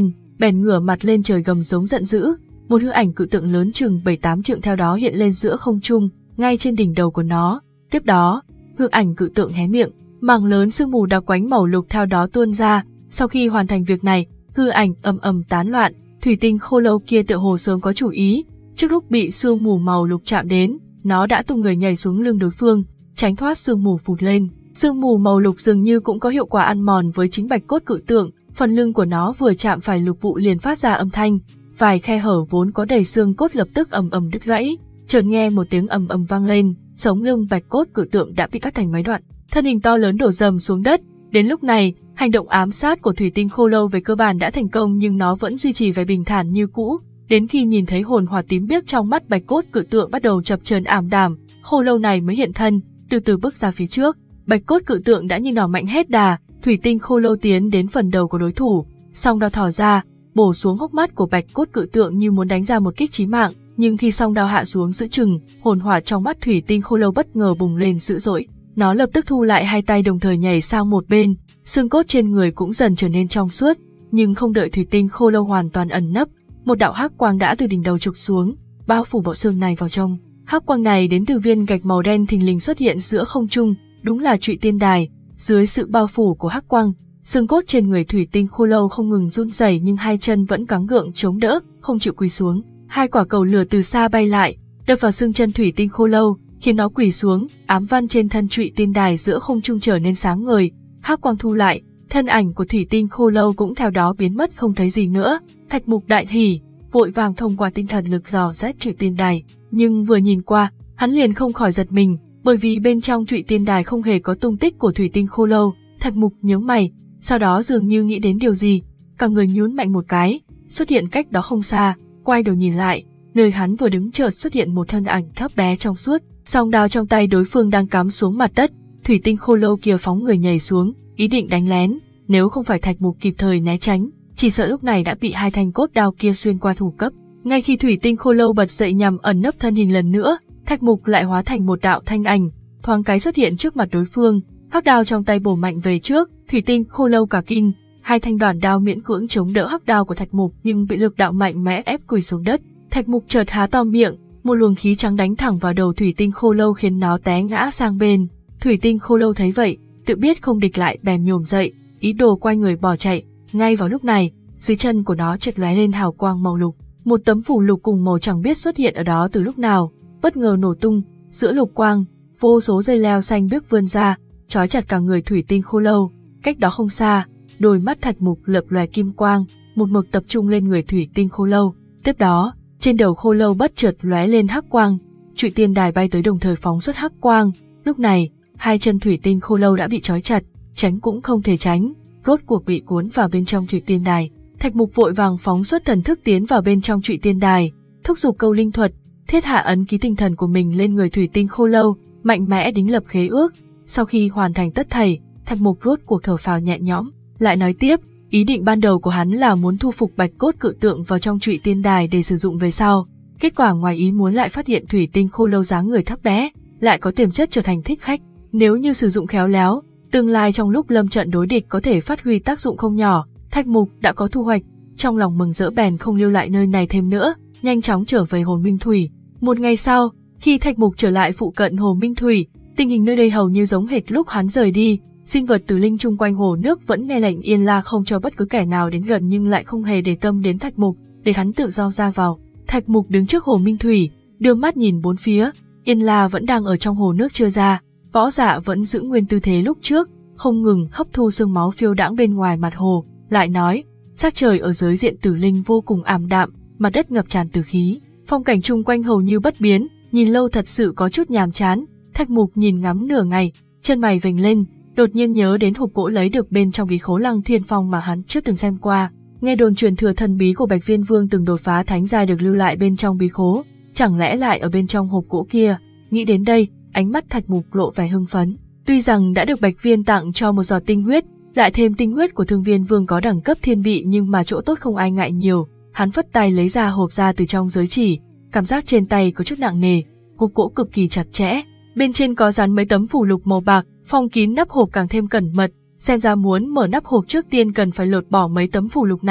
bèn ngửa mặt lên trời gầm giống giận dữ. Một hư ảnh cự tượng lớn chừng bảy tám trượng theo đó hiện lên giữa không trung, ngay trên đỉnh đầu của nó. Tiếp đó, hư ảnh cự tượng hé miệng, mảng lớn sương mù đặc quánh màu lục theo đó tuôn ra. Sau khi hoàn thành việc này, hư ảnh ầm ầm tán loạn. Thủy tinh khô lâu kia tựa hồ sớm có chủ ý, trước lúc bị sương mù màu lục chạm đến, nó đã tung người nhảy xuống lưng đối phương, tránh thoát sương mù phụt lên. Sương mù màu lục dường như cũng có hiệu quả ăn mòn với chính bạch cốt cự tượng, phần lưng của nó vừa chạm phải lục vụ liền phát ra âm thanh, vài khe hở vốn có đầy xương cốt lập tức ầm ầm đứt gãy. Chợt nghe một tiếng ầm ầm vang lên, sống lưng bạch cốt cự tượng đã bị cắt thành mấy đoạn, thân hình to lớn đổ rầm xuống đất. Đến lúc này, hành động ám sát của thủy tinh khô lâu về cơ bản đã thành công, nhưng nó vẫn duy trì vẻ bình thản như cũ. Đến khi nhìn thấy hồn hỏa tím biếc trong mắt bạch cốt cự tượng bắt đầu chập chờn ảm đạm, khô lâu này mới hiện thân, từ từ bước ra phía trước. Bạch cốt cự tượng đã như nỏ mạnh hết đà, thủy tinh khô lâu tiến đến phần đầu của đối thủ, song đao thò ra, bổ xuống hốc mắt của bạch cốt cự tượng như muốn đánh ra một kích chí mạng. Nhưng khi song đao hạ xuống giữa chừng, hồn hỏa trong mắt thủy tinh khô lâu bất ngờ bùng lên dữ dội. Nó lập tức thu lại hai tay đồng thời nhảy sang một bên, xương cốt trên người cũng dần trở nên trong suốt. Nhưng không đợi thủy tinh khô lâu hoàn toàn ẩn nấp, một đạo hắc quang đã từ đỉnh đầu trục xuống, bao phủ bộ xương này vào trong. Hắc quang này đến từ viên gạch màu đen thình lình xuất hiện giữa không trung, đúng là Trụy Tiên Đài. Dưới sự bao phủ của hắc quang, xương cốt trên người thủy tinh khô lâu không ngừng run rẩy, nhưng hai chân vẫn gắng gượng chống đỡ, không chịu quỳ xuống. Hai quả cầu lửa từ xa bay lại, đập vào xương chân thủy tinh khô lâu, khiến nó quỳ xuống. Ám văn trên thân Trụy Tiên Đài giữa không trung trở nên sáng ngời. Hắc quang thu lại, thân ảnh của thủy tinh khô lâu cũng theo đó biến mất không thấy gì nữa. Thạch Mục đại hỉ, vội vàng thông qua tinh thần lực dò xét Trụy Tiên Đài, nhưng vừa nhìn qua, hắn liền không khỏi giật mình, bởi vì bên trong Trụy Tiên Đài không hề có tung tích của thủy tinh khô lâu. Thạch Mục nhướng mày, sau đó dường như nghĩ đến điều gì, cả người nhún mạnh một cái, xuất hiện cách đó không xa. Quay đầu nhìn lại, nơi hắn vừa đứng chợt xuất hiện một thân ảnh thấp bé trong suốt, song đao trong tay đối phương đang cắm xuống mặt đất. Thủy tinh khô lâu kia phóng người nhảy xuống, ý định đánh lén, nếu không phải Thạch Mục kịp thời né tránh, chỉ sợ lúc này đã bị hai thanh cốt đao kia xuyên qua thủ cấp. Ngay khi thủy tinh khô lâu bật dậy nhằm ẩn nấp thân hình lần nữa, Thạch Mục lại hóa thành một đạo thanh ảnh, thoáng cái xuất hiện trước mặt đối phương, hắc đao trong tay bổ mạnh về trước. Thủy tinh khô lâu cả kinh, hai thanh đoàn đao miễn cưỡng chống đỡ hắc đao của Thạch Mục, nhưng bị lực đạo mạnh mẽ ép quỳ xuống đất. Thạch Mục chợt há to miệng, một luồng khí trắng đánh thẳng vào đầu thủy tinh khô lâu khiến nó té ngã sang bên. Thủy tinh khô lâu thấy vậy, tự biết không địch lại bèn nhổm dậy, ý đồ quay người bỏ chạy. Ngay vào lúc này, dưới chân của nó chợt lóe lên hào quang màu lục, một tấm phù lục cùng màu chẳng biết xuất hiện ở đó từ lúc nào, bất ngờ nổ tung. Giữa lục quang, vô số dây leo xanh biếc vươn ra, trói chặt cả người thủy tinh khô lâu. Cách đó không xa, đôi mắt Thạch Mục lập lòe kim quang, một mực tập trung lên người thủy tinh khô lâu. Tiếp đó, trên đầu khô lâu bất chợt lóe lên hắc quang, Trụy Tiên Đài bay tới đồng thời phóng xuất hắc quang. Lúc này, hai chân thủy tinh khô lâu đã bị trói chặt, tránh cũng không thể tránh, rốt cuộc bị cuốn vào bên trong Trụy Tiên Đài. Thạch Mục vội vàng phóng xuất thần thức tiến vào bên trong Trụy Tiên Đài, thúc giục câu linh thuật, thiết hạ ấn ký tinh thần của mình lên người thủy tinh khô lâu, mạnh mẽ đính lập khế ước. Sau khi hoàn thành tất thảy, Thạch Mục rốt cuộc thở phào nhẹ nhõm, lại nói tiếp, ý định ban đầu của hắn là muốn thu phục bạch cốt cự tượng vào trong Trụy Tiên Đài để sử dụng về sau. Kết quả ngoài ý muốn lại phát hiện thủy tinh khô lâu dáng người thấp bé, lại có tiềm chất trở thành thích khách. Nếu như sử dụng khéo léo, tương lai trong lúc lâm trận đối địch có thể phát huy tác dụng không nhỏ. Thạch Mục đã có thu hoạch, trong lòng mừng rỡ bèn không lưu lại nơi này thêm nữa, nhanh chóng trở về Hồ Minh Thủy. Một ngày sau, khi Thạch Mục trở lại phụ cận Hồ Minh Thủy, tình hình nơi đây hầu như giống hệt lúc hắn rời đi. Sinh vật tử linh chung quanh hồ nước vẫn nghe lệnh yên la không cho bất cứ kẻ nào đến gần, nhưng lại không hề để tâm đến Thạch Mục, để hắn tự do ra vào. Thạch Mục đứng trước Hồ Minh Thủy, đưa mắt nhìn bốn phía, yên la vẫn đang ở trong hồ nước chưa ra, Võ Dạ vẫn giữ nguyên tư thế lúc trước, không ngừng hấp thu sương máu phiêu đãng bên ngoài mặt hồ. Lại nói, sắc trời ở giới diện tử linh vô cùng ảm đạm, mặt đất ngập tràn tử khí, phong cảnh chung quanh hầu như bất biến, nhìn lâu thật sự có chút nhàm chán. Thạch Mục nhìn ngắm nửa ngày, chân mày vểnh lên, đột nhiên nhớ đến hộp gỗ lấy được bên trong bí khố Lăng Thiên Phong mà hắn chưa từng xem qua. Nghe đồn truyền thừa thần bí của Bạch Viên Vương từng đột phá thánh giai được lưu lại bên trong bí khố, chẳng lẽ lại ở bên trong hộp gỗ kia? Nghĩ đến đây, ánh mắt Thạch Mục lộ vẻ hưng phấn. Tuy rằng đã được Bạch Viên tặng cho một giọt tinh huyết, lại thêm tinh huyết của Thương Viên Vương có đẳng cấp thiên vị, nhưng mà chỗ tốt không ai ngại nhiều. Hắn phất tay lấy ra hộp ra từ trong giới chỉ, cảm giác trên tay có chút nặng nề, hộp gỗ cực kỳ chặt chẽ, bên trên có dán mấy tấm phù lục màu bạc, phong kín nắp hộp càng thêm cẩn mật. Xem ra muốn mở nắp hộp trước tiên cần phải lột bỏ mấy tấm phù lục này.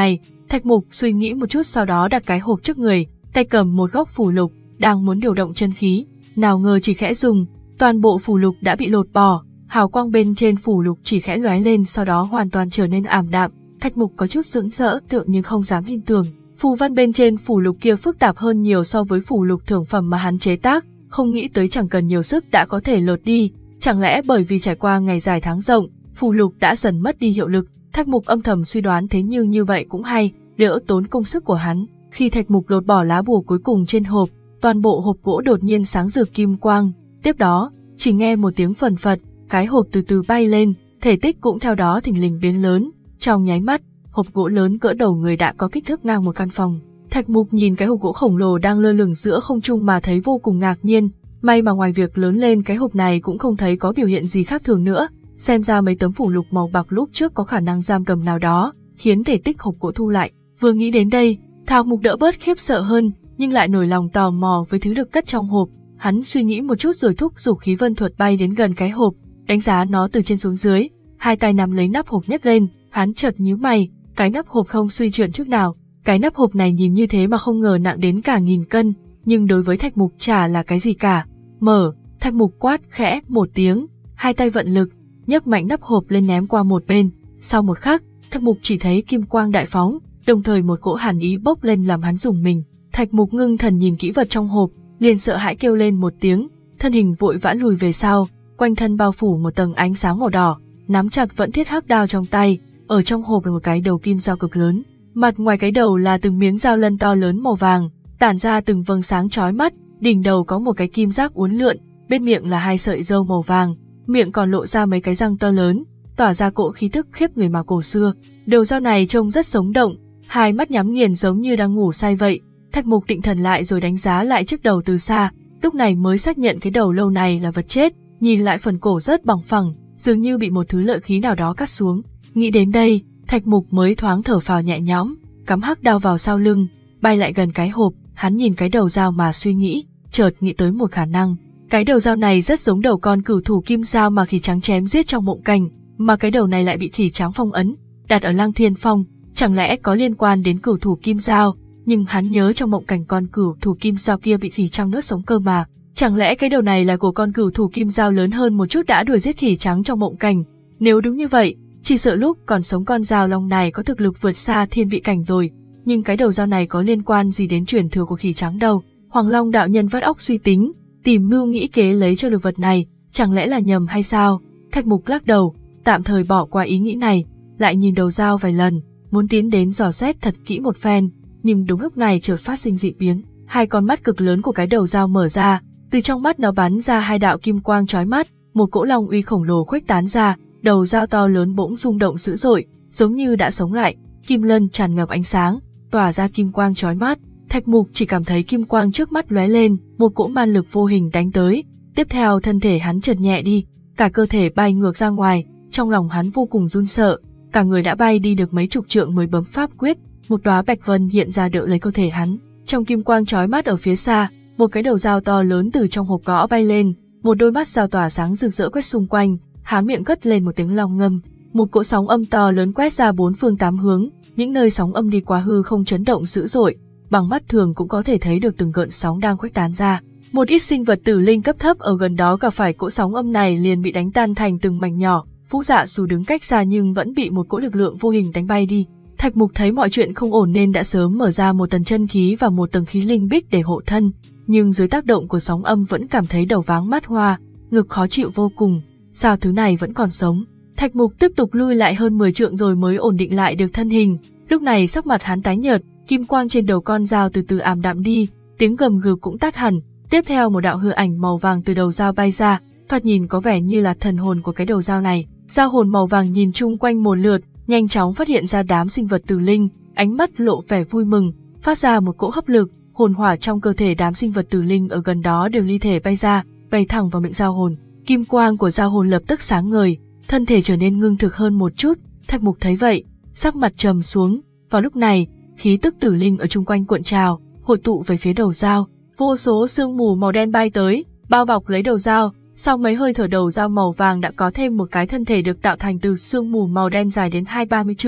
Thạch Mục suy nghĩ một chút sau đó đặt cái hộp trước người, tay cầm một góc phù lục, đang muốn điều động chân khí, nào ngờ chỉ khẽ dùng, toàn bộ phù lục đã bị lột bỏ, hào quang bên trên phù lục chỉ khẽ lóe lên sau đó hoàn toàn trở nên ảm đạm. Thạch Mục có chút sững sờ tựa như không dám tin tưởng, phù văn bên trên phù lục kia phức tạp hơn nhiều so với phù lục thượng phẩm mà hắn chế tác, không nghĩ tới chẳng cần nhiều sức đã có thể lột đi, chẳng lẽ bởi vì trải qua ngày dài tháng rộng, phù lục đã dần mất đi hiệu lực. Thạch Mục âm thầm suy đoán thế nhưng như vậy cũng hay, đỡ tốn công sức của hắn. Khi Thạch Mục lột bỏ lá bùa cuối cùng trên hộp, toàn bộ hộp gỗ đột nhiên sáng rực kim quang, tiếp đó, chỉ nghe một tiếng phần phật, cái hộp từ từ bay lên, thể tích cũng theo đó thình lình biến lớn, trong nháy mắt, hộp gỗ lớn cỡ đầu người đã có kích thước ngang một căn phòng. Thạch Mục nhìn cái hộp gỗ khổng lồ đang lơ lửng giữa không trung mà thấy vô cùng ngạc nhiên, may mà ngoài việc lớn lên cái hộp này cũng không thấy có biểu hiện gì khác thường nữa, xem ra mấy tấm phù lục màu bạc lúc trước có khả năng giam cầm nào đó, khiến thể tích hộp gỗ thu lại. Vừa nghĩ đến đây, Thạch Mục đỡ bớt khiếp sợ hơn, nhưng lại nổi lòng tò mò với thứ được cất trong hộp. Hắn suy nghĩ một chút rồi thúc giục khí vân thuật bay đến gần cái hộp, đánh giá nó từ trên xuống dưới, hai tay nắm lấy nắp hộp nhấc lên, hắn chợt nhíu mày, cái nắp hộp không suy chuyển chút nào. Cái nắp hộp này nhìn như thế mà không ngờ nặng đến cả nghìn cân, nhưng đối với Thạch Mục chả là cái gì cả. Mở, Thạch Mục quát khẽ một tiếng, hai tay vận lực, nhấc mạnh nắp hộp lên ném qua một bên. Sau một khắc, Thạch Mục chỉ thấy kim quang đại phóng, đồng thời một cỗ hàn ý bốc lên làm hắn rùng mình. Thạch Mục ngưng thần nhìn kỹ vật trong hộp, liền sợ hãi kêu lên một tiếng, thân hình vội vã lùi về sau, quanh thân bao phủ một tầng ánh sáng màu đỏ, nắm chặt vẫn thiết hắc đao trong tay, ở trong hộp là một cái đầu kim dao cực lớn. Mặt ngoài cái đầu là từng miếng dao lân to lớn màu vàng, tản ra từng vầng sáng chói mắt, đỉnh đầu có một cái kim giác uốn lượn, bên miệng là hai sợi râu màu vàng, miệng còn lộ ra mấy cái răng to lớn, tỏa ra cỗ khí tức khiếp người mà cổ xưa. Đầu dao này trông rất sống động, hai mắt nhắm nghiền giống như đang ngủ say vậy. Thạch Mục định thần lại rồi đánh giá lại chiếc đầu từ xa, lúc này mới xác nhận cái đầu lâu này là vật chết, nhìn lại phần cổ rất bằng phẳng, dường như bị một thứ lợi khí nào đó cắt xuống. Nghĩ đến đây, Thạch Mục mới thoáng thở phào nhẹ nhõm, cắm hắc đao vào sau lưng, bay lại gần cái hộp, hắn nhìn cái đầu dao mà suy nghĩ, chợt nghĩ tới một khả năng. Cái đầu dao này rất giống đầu con cửu thủ kim dao mà khỉ trắng chém giết trong mộng cảnh, mà cái đầu này lại bị khỉ trắng phong ấn, đặt ở Lăng Thiên Phong, chẳng lẽ có liên quan đến cửu thủ kim dao? Nhưng hắn nhớ trong mộng cảnh con cửu thủ kim dao kia bị khỉ trắng nuốt sống cơ mà, chẳng lẽ cái đầu này là của con cửu thủ kim dao lớn hơn một chút đã đuổi giết khỉ trắng trong mộng cảnh? Nếu đúng như vậy, chỉ sợ lúc còn sống con dao long này có thực lực vượt xa thiên vị cảnh rồi, nhưng cái đầu dao này có liên quan gì đến truyền thừa của khỉ trắng đâu? Hoàng Long đạo nhân vắt óc suy tính, tìm mưu nghĩ kế lấy cho được vật này, chẳng lẽ là nhầm hay sao? Thạch Mục lắc đầu, tạm thời bỏ qua ý nghĩ này, lại nhìn đầu dao vài lần, muốn tiến đến dò xét thật kỹ một phen, nhưng đúng lúc này chợt phát sinh dị biến, hai con mắt cực lớn của cái đầu dao mở ra, từ trong mắt nó bắn ra hai đạo kim quang chói mắt, một cỗ long uy khổng lồ khuếch tán ra, đầu dao to lớn bỗng rung động dữ dội, giống như đã sống lại, kim lân tràn ngập ánh sáng, tỏa ra kim quang chói mắt. Thạch Mục chỉ cảm thấy kim quang trước mắt lóe lên, một cỗ man lực vô hình đánh tới, tiếp theo thân thể hắn chợt nhẹ đi, cả cơ thể bay ngược ra ngoài, trong lòng hắn vô cùng run sợ, cả người đã bay đi được mấy chục trượng mới bấm pháp quyết, một đóa bạch vân hiện ra đỡ lấy cơ thể hắn. Trong kim quang chói mắt ở phía xa, một cái đầu dao to lớn từ trong hộp gỗ bay lên, một đôi mắt dao tỏa sáng rực rỡ quét xung quanh, há miệng cất lên một tiếng long ngâm, một cỗ sóng âm to lớn quét ra bốn phương tám hướng, những nơi sóng âm đi qua hư không chấn động dữ dội, bằng mắt thường cũng có thể thấy được từng gợn sóng đang khuếch tán ra. Một ít sinh vật tử linh cấp thấp ở gần đó gặp phải cỗ sóng âm này liền bị đánh tan thành từng mảnh nhỏ. Vũ Dạ dù đứng cách xa nhưng vẫn bị một cỗ lực lượng vô hình đánh bay đi. Thạch Mục thấy mọi chuyện không ổn nên đã sớm mở ra một tầng chân khí và một tầng khí linh bích để hộ thân, nhưng dưới tác động của sóng âm vẫn cảm thấy đầu váng mắt hoa, ngực khó chịu vô cùng. Sao thứ này vẫn còn sống? Thạch Mục tiếp tục lui lại hơn mười trượng rồi mới ổn định lại được thân hình. Lúc này sắc mặt hắn tái nhợt, kim quang trên đầu con dao từ từ ảm đạm đi, tiếng gầm gừ cũng tắt hẳn. Tiếp theo một đạo hư ảnh màu vàng từ đầu dao bay ra, thoạt nhìn có vẻ như là thần hồn của cái đầu dao này. Dao hồn màu vàng nhìn chung quanh một lượt, nhanh chóng phát hiện ra đám sinh vật tử linh, ánh mắt lộ vẻ vui mừng, phát ra một cỗ hấp lực, hồn hỏa trong cơ thể đám sinh vật tử linh ở gần đó đều ly thể bay ra, bay thẳng vào miệng dao hồn. Kim quang của dao hồn lập tức sáng ngời, thân thể trở nên ngưng thực hơn một chút. Thạch Mục thấy vậy, sắc mặt trầm xuống. Vào lúc này, khí tức tử linh ở chung quanh cuộn trào, hội tụ về phía đầu dao. Vô số sương mù màu đen bay tới, bao bọc lấy đầu dao. Sau mấy hơi thở, đầu dao màu vàng đã có thêm một cái thân thể được tạo thành từ sương mù màu đen dài đến hai ba mươi trượng.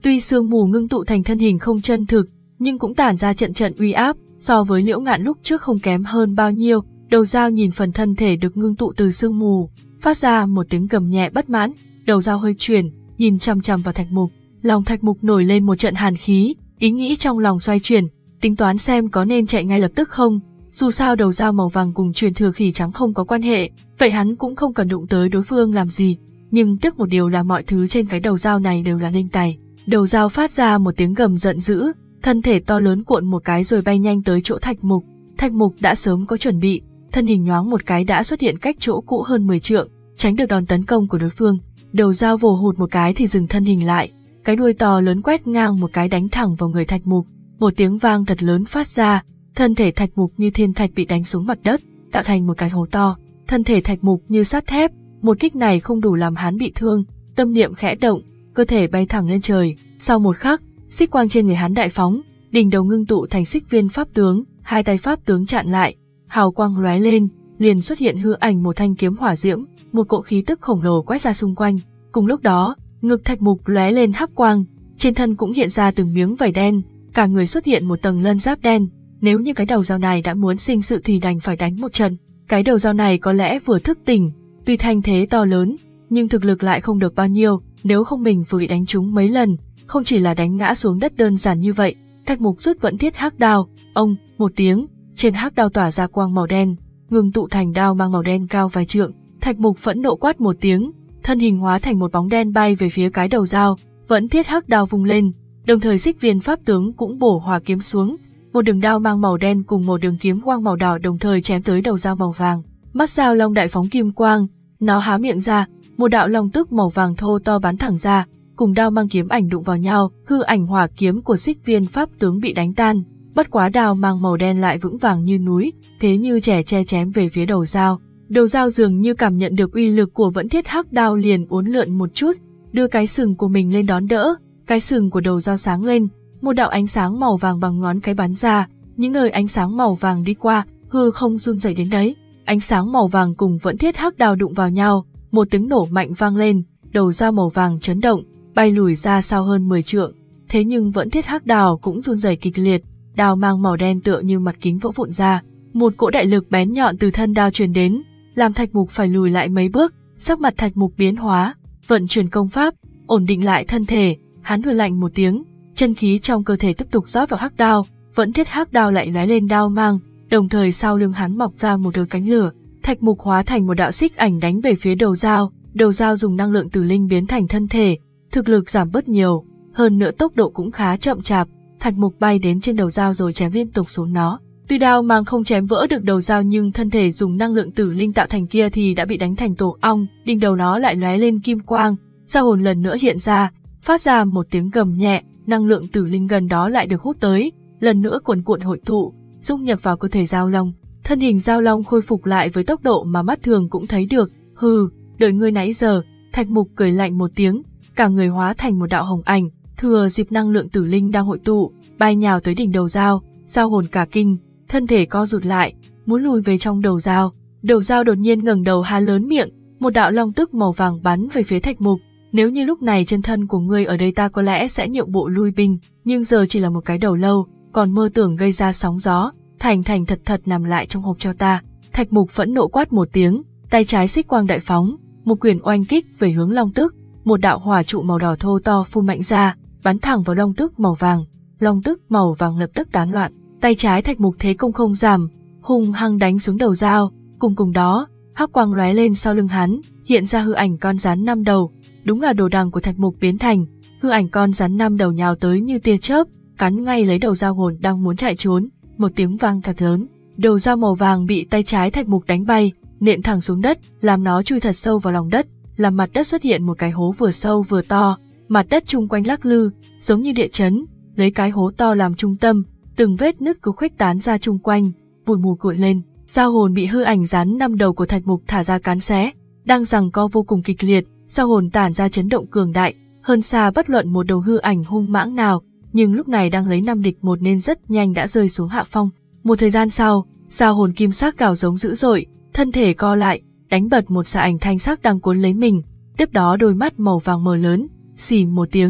Tuy sương mù ngưng tụ thành thân hình không chân thực, nhưng cũng tản ra trận trận uy áp, so với Liễu Ngạn lúc trước không kém hơn bao nhiêu. Đầu dao nhìn phần thân thể được ngưng tụ từ sương mù, phát ra một tiếng gầm nhẹ bất mãn, đầu dao hơi chuyển, nhìn chằm chằm vào Thạch Mục. Lòng Thạch Mục nổi lên một trận hàn khí, ý nghĩ trong lòng xoay chuyển, tính toán xem có nên chạy ngay lập tức không. Dù sao đầu dao màu vàng cùng truyền thừa khỉ trắng không có quan hệ, vậy hắn cũng không cần đụng tới đối phương làm gì. Nhưng tiếc một điều là mọi thứ trên cái đầu dao này đều là linh tài. Đầu dao phát ra một tiếng gầm giận dữ, thân thể to lớn cuộn một cái rồi bay nhanh tới chỗ Thạch Mục. Thạch Mục đã sớm có chuẩn bị, thân hình nhoáng một cái đã xuất hiện cách chỗ cũ hơn mười trượng, tránh được đòn tấn công của đối phương. Đầu dao vồ hụt một cái thì dừng thân hình lại, cái đuôi to lớn quét ngang một cái đánh thẳng vào người Thạch Mục. Một tiếng vang thật lớn phát ra, thân thể Thạch Mục như thiên thạch bị đánh xuống mặt đất, tạo thành một cái hố to. Thân thể Thạch Mục như sắt thép, một kích này không đủ làm hắn bị thương, tâm niệm khẽ động, cơ thể bay thẳng lên trời. Sau một khắc, xích quang trên người hắn đại phóng, đỉnh đầu ngưng tụ thành xích viên pháp tướng, hai tay pháp tướng chặn lại, hào quang lóe lên, liền xuất hiện hư ảnh một thanh kiếm hỏa diễm, một cỗ khí tức khổng lồ quét ra xung quanh. Cùng lúc đó, ngực Thạch Mục lóe lên hắc quang, trên thân cũng hiện ra từng miếng vảy đen, cả người xuất hiện một tầng lân giáp đen. Nếu như cái đầu dao này đã muốn sinh sự thì đành phải đánh một trận. Cái đầu dao này có lẽ vừa thức tỉnh, tuy thanh thế to lớn, nhưng thực lực lại không được bao nhiêu, nếu không mình vừa bị đánh trúng mấy lần, không chỉ là đánh ngã xuống đất đơn giản như vậy. Thạch Mục rút vẫn thiết hắc đao, ông, một tiếng, trên hắc đao tỏa ra quang màu đen, ngưng tụ thành đao mang màu đen cao vài trượng. Thạch Mục phẫn nộ quát một tiếng, thân hình hóa thành một bóng đen bay về phía cái đầu dao, vẫn thiết hắc đao vung lên, đồng thời xích viên pháp tướng cũng bổ hỏa kiếm xuống, một đường đao mang màu đen cùng một đường kiếm quang màu đỏ đồng thời chém tới đầu dao màu vàng. Mắt dao long đại phóng kim quang, nó há miệng ra, một đạo long tức màu vàng thô to bắn thẳng ra, cùng đao mang kiếm ảnh đụng vào nhau, hư ảnh hỏa kiếm của xích viên pháp tướng bị đánh tan. Bất quá đao mang màu đen lại vững vàng như núi, thế như trẻ tre chém về phía đầu dao. Đầu dao dường như cảm nhận được uy lực của vẫn thiết hắc đao liền uốn lượn một chút, đưa cái sừng của mình lên đón đỡ. Cái sừng của đầu dao sáng lên, một đạo ánh sáng màu vàng bằng ngón cái bắn ra, những nơi ánh sáng màu vàng đi qua, hư không run rẩy đến đấy. Ánh sáng màu vàng cùng vẫn thiết hắc đao đụng vào nhau, một tiếng nổ mạnh vang lên, đầu dao màu vàng chấn động, bay lùi ra sau hơn mười trượng. Thế nhưng vẫn thiết hắc đao cũng run rẩy kịch liệt, đao mang màu đen tựa như mặt kính vỡ vụn ra, một cỗ đại lực bén nhọn từ thân đao truyền đến, làm Thạch Mục phải lùi lại mấy bước. Sắc mặt Thạch Mục biến hóa, vận chuyển công pháp, ổn định lại thân thể, hắn hừ lạnh một tiếng, chân khí trong cơ thể tiếp tục rót vào hắc đao, vẫn thiết hắc đao lại lóe lên đao mang, đồng thời sau lưng hắn mọc ra một đôi cánh lửa. Thạch Mục hóa thành một đạo xích ảnh đánh về phía đầu dao, đầu dao dùng năng lượng tử linh biến thành thân thể, thực lực giảm bớt nhiều, hơn nữa tốc độ cũng khá chậm chạp. Thạch Mục bay đến trên đầu dao rồi chém liên tục xuống nó. Tuy đao mang không chém vỡ được đầu dao nhưng thân thể dùng năng lượng tử linh tạo thành kia thì đã bị đánh thành tổ ong, đỉnh đầu nó lại lóe lên kim quang, dao hồn lần nữa hiện ra, phát ra một tiếng gầm nhẹ, năng lượng tử linh gần đó lại được hút tới, lần nữa cuồn cuộn hội tụ, dung nhập vào cơ thể dao long. Thân hình dao long khôi phục lại với tốc độ mà mắt thường cũng thấy được. Hừ, đợi ngươi nãy giờ. Thạch Mục cười lạnh một tiếng, cả người hóa thành một đạo hồng ảnh, thừa dịp năng lượng tử linh đang hội tụ, bay nhào tới đỉnh đầu dao. Dao hồn cả kinh, thân thể co rụt lại, muốn lùi về trong đầu dao. Đầu dao đột nhiên ngẩng đầu há lớn miệng, một đạo long tức màu vàng bắn về phía Thạch Mục. Nếu như lúc này chân thân của ngươi ở đây ta có lẽ sẽ nhượng bộ lui binh, nhưng giờ chỉ là một cái đầu lâu, còn mơ tưởng gây ra sóng gió, thành thành thật thật nằm lại trong hộp cho ta. Thạch Mục phẫn nộ quát một tiếng, tay trái xích quang đại phóng, một quyền oanh kích về hướng long tức, một đạo hỏa trụ màu đỏ thô to phun mạnh ra, bắn thẳng vào long tức màu vàng. Long tức màu vàng lập tức tán loạn, tay trái Thạch Mục thế công không giảm, hung hăng đánh xuống đầu dao. Cùng cùng đó, hắc quang lóe lên sau lưng hắn, hiện ra hư ảnh con rắn năm đầu. Đúng là đồ đằng của Thạch Mục biến thành, hư ảnh con rắn năm đầu nhào tới như tia chớp, cắn ngay lấy đầu dao hồn đang muốn chạy trốn. Một tiếng vang thật lớn, đầu dao màu vàng bị tay trái Thạch Mục đánh bay, nện thẳng xuống đất, làm nó chui thật sâu vào lòng đất, làm mặt đất xuất hiện một cái hố vừa sâu vừa to, mặt đất chung quanh lắc lư, giống như địa chấn, lấy cái hố to làm trung tâm, từng vết nứt cứ khuếch tán ra chung quanh, bụi mù cuộn lên. Dao hồn bị hư ảnh rắn năm đầu của Thạch Mục thả ra cắn xé, đang giằng co vô cùng kịch liệt, dao hồn tản ra chấn động cường đại, hơn xa bất luận một đầu hư ảnh hung mãng nào, nhưng lúc này đang lấy năm địch một nên rất nhanh đã rơi xuống hạ phong. Một thời gian sau, dao hồn kim sắc gào giống dữ dội, thân thể co lại, đánh bật một xà ảnh thanh sắc đang cuốn lấy mình, tiếp đó đôi mắt màu vàng mờ lớn, xì một tiếng,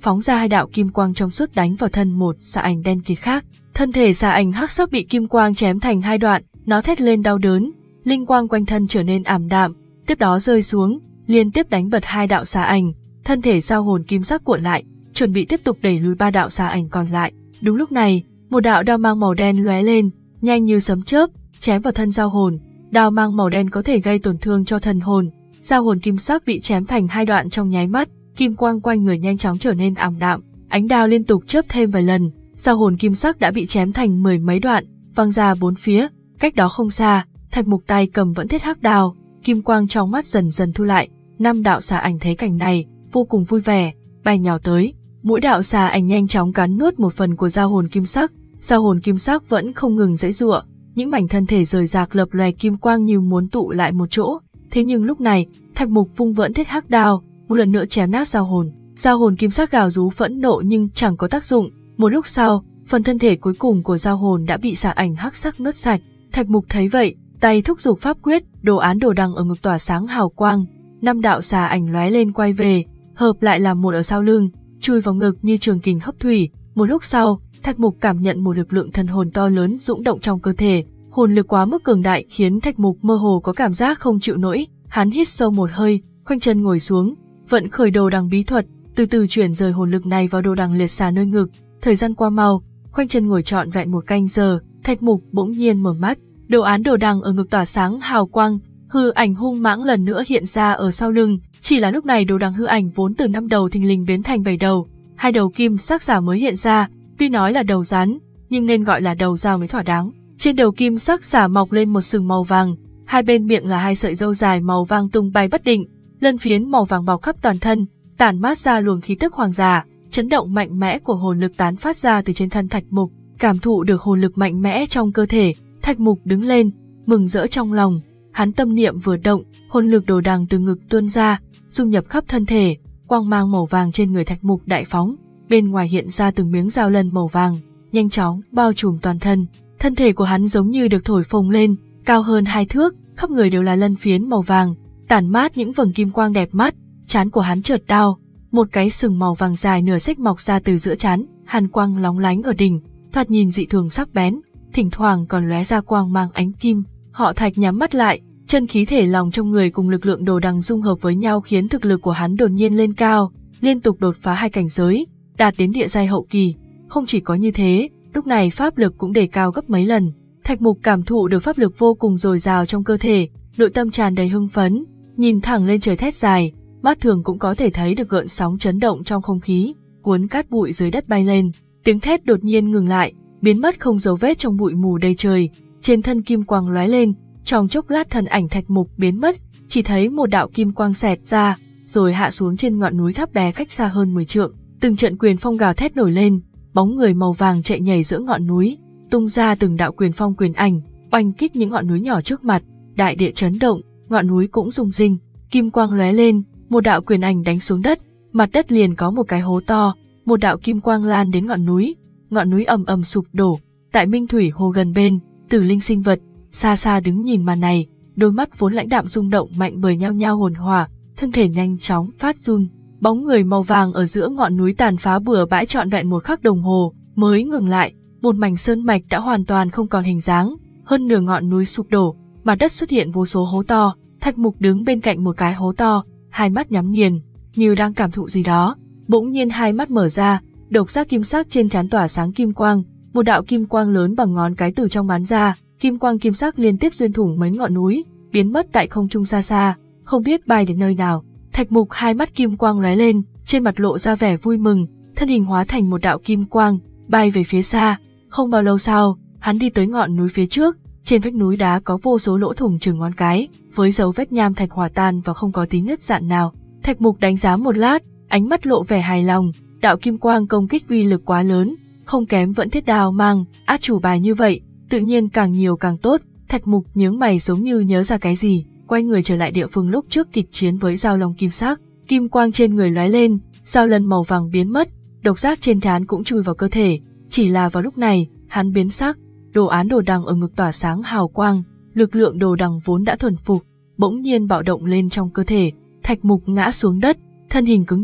phóng ra hai đạo kim quang trong suốt đánh vào thân một xà ảnh đen kịt khác. Thân thể xà ảnh hắc sắc bị kim quang chém thành hai đoạn, nó thét lên đau đớn, linh quang quanh thân trở nên ảm đạm, tiếp đó rơi xuống, liên tiếp đánh bật hai đạo xà ảnh. Thân thể giao hồn kim sắc cuộn lại, chuẩn bị tiếp tục đẩy lùi ba đạo xà ảnh còn lại. Đúng lúc này, một đạo đao mang màu đen lóe lên, nhanh như sấm chớp, chém vào thân giao hồn. Đao mang màu đen có thể gây tổn thương cho thần hồn. Giao hồn kim sắc bị chém thành hai đoạn trong nháy mắt, kim quang quanh người nhanh chóng trở nên ảm đạm. Ánh đao liên tục chớp thêm vài lần, giao hồn kim sắc đã bị chém thành mười mấy đoạn, văng ra bốn phía. Cách đó không xa, Thạch Mục tay cầm vẫn thiết hắc đao, kim quang trong mắt dần dần thu lại. Năm đạo xà ảnh thấy cảnh này, vô cùng vui vẻ, bay nhào tới. Mỗi đạo xà ảnh nhanh chóng cắn nuốt một phần của giao hồn kim sắc. Giao hồn kim sắc vẫn không ngừng giãy giụa, những mảnh thân thể rời rạc lập lòe kim quang như muốn tụ lại một chỗ. Thế nhưng lúc này, Thạch Mục vung vẫn thiết hắc đao, một lần nữa chém nát giao hồn. Giao hồn kim sắc gào rú phẫn nộ nhưng chẳng có tác dụng. Một lúc sau, phần thân thể cuối cùng của giao hồn đã bị xà ảnh hắc sắc nuốt sạch. Thạch Mục thấy vậy, tay thúc giục pháp quyết, đồ án đồ đằng ở ngực tỏa sáng hào quang. Năm đạo xà ảnh lóe lên quay về, hợp lại làm một ở sau lưng, chui vào ngực như trường kình hấp thủy. Một lúc sau, Thạch Mục cảm nhận một lực lượng thần hồn to lớn dũng động trong cơ thể. Hồn lực quá mức cường đại khiến Thạch Mục mơ hồ có cảm giác không chịu nổi. Hắn hít sâu một hơi, khoanh chân ngồi xuống, vận khởi đồ đằng bí thuật, từ từ chuyển rời hồn lực này vào đồ đằng liệt xà nơi ngực. Thời gian qua mau, khoanh chân ngồi trọn vẹn một canh giờ, Thạch Mục bỗng nhiên mở mắt. Đồ án đồ đằng ở ngực tỏa sáng hào quang, hư ảnh hung mãng lần nữa hiện ra ở sau lưng. Chỉ là lúc này đồ đằng hư ảnh vốn từ năm đầu thình lình biến thành bảy đầu, hai đầu kim sắc giả mới hiện ra. Tuy nói là đầu rắn, nhưng nên gọi là đầu dao mới thỏa đáng. Trên đầu kim sắc giả mọc lên một sừng màu vàng, hai bên miệng là hai sợi râu dài màu vàng tung bay bất định, lân phiến màu vàng bọc khắp toàn thân, tản mát ra luồng khí tức hoàng giả. Chấn động mạnh mẽ của hồn lực tán phát ra từ trên thân Thạch Mục. Cảm thụ được hồn lực mạnh mẽ trong cơ thể, Thạch Mục đứng lên, mừng rỡ trong lòng. Hắn tâm niệm vừa động, hồn lực đồ đằng từ ngực tuôn ra, dung nhập khắp thân thể, quang mang màu vàng trên người Thạch Mục đại phóng, bên ngoài hiện ra từng miếng dao lân màu vàng, nhanh chóng bao trùm toàn thân. Thân thể của hắn giống như được thổi phồng lên, cao hơn hai thước, khắp người đều là lân phiến màu vàng, tản mát những vầng kim quang đẹp mắt. Trán của hắn chợt đao, một cái sừng màu vàng dài nửa xích mọc ra từ giữa trán, hàn quang lóng lánh ở đỉnh, thoạt nhìn dị thường sắc bén, thỉnh thoảng còn lóe ra quang mang ánh kim. Họ Thạch nhắm mắt lại, chân khí thể lòng trong người cùng lực lượng đồ đằng dung hợp với nhau khiến thực lực của hắn đột nhiên lên cao, liên tục đột phá hai cảnh giới, đạt đến địa giai hậu kỳ. Không chỉ có như thế, lúc này pháp lực cũng đề cao gấp mấy lần. Thạch Mục cảm thụ được pháp lực vô cùng dồi dào trong cơ thể, nội tâm tràn đầy hưng phấn, nhìn thẳng lên trời thét dài, mắt thường cũng có thể thấy được gợn sóng chấn động trong không khí, cuốn cát bụi dưới đất bay lên. Tiếng thét đột nhiên ngừng lại, biến mất không dấu vết trong bụi mù đầy trời. Trên thân kim quang lóe lên, trong chốc lát thân ảnh Thạch Mục biến mất, chỉ thấy một đạo kim quang xẹt ra, rồi hạ xuống trên ngọn núi tháp bé cách xa hơn mười trượng. Từng trận quyền phong gào thét nổi lên, bóng người màu vàng chạy nhảy giữa ngọn núi, tung ra từng đạo quyền phong quyền ảnh, oanh kích những ngọn núi nhỏ trước mặt. Đại địa chấn động, ngọn núi cũng rung rinh, kim quang lóe lên, một đạo quyền ảnh đánh xuống đất, mặt đất liền có một cái hố to, một đạo kim quang lan đến ngọn núi, ngọn núi ầm ầm sụp đổ. Tại Minh Thủy Hồ gần bên, Tử Linh sinh vật xa xa đứng nhìn màn này, đôi mắt vốn lãnh đạm rung động mạnh bởi nhao nhao hồn hỏa, thân thể nhanh chóng phát run. Bóng người màu vàng ở giữa ngọn núi tàn phá bừa bãi trọn vẹn một khắc đồng hồ mới ngừng lại, một mảnh sơn mạch đã hoàn toàn không còn hình dáng, hơn nửa ngọn núi sụp đổ, mặt đất xuất hiện vô số hố to. Thạch Mục đứng bên cạnh một cái hố to, hai mắt nhắm nghiền, như đang cảm thụ gì đó. Bỗng nhiên hai mắt mở ra, độc giác kim sắc trên trán tỏa sáng kim quang, một đạo kim quang lớn bằng ngón cái từ trong bắn ra, kim quang kim sắc liên tiếp xuyên thủng mấy ngọn núi, biến mất tại không trung xa xa, không biết bay đến nơi nào. Thạch Mục hai mắt kim quang lóe lên, trên mặt lộ ra vẻ vui mừng, thân hình hóa thành một đạo kim quang, bay về phía xa. Không bao lâu sau, hắn đi tới ngọn núi phía trước, trên vách núi đá có vô số lỗ thủng chừng ngón cái, với dấu vết nham thạch hòa tan và không có tí nứt dạn nào. Thạch Mục đánh giá một lát, ánh mắt lộ vẻ hài lòng, đạo kim quang công kích uy lực quá lớn, không kém vẫn thiết đao mang, át chủ bài như vậy, tự nhiên càng nhiều càng tốt. Thạch Mục nhướng mày giống như nhớ ra cái gì, quay người trở lại địa phương lúc trước kịch chiến với dao long kim sắc, kim quang trên người lóe lên, dao lân màu vàng biến mất, độc giác trên trán cũng chui vào cơ thể. Chỉ là vào lúc này, hắn biến sắc, đồ án đồ đằng ở ngực tỏa sáng hào quang, lực lượng đồ đằng vốn đã thuần phục, bỗng nhiên bạo động lên trong cơ thể. Thạch Mục ngã xuống đất, thân hình cứng đờ,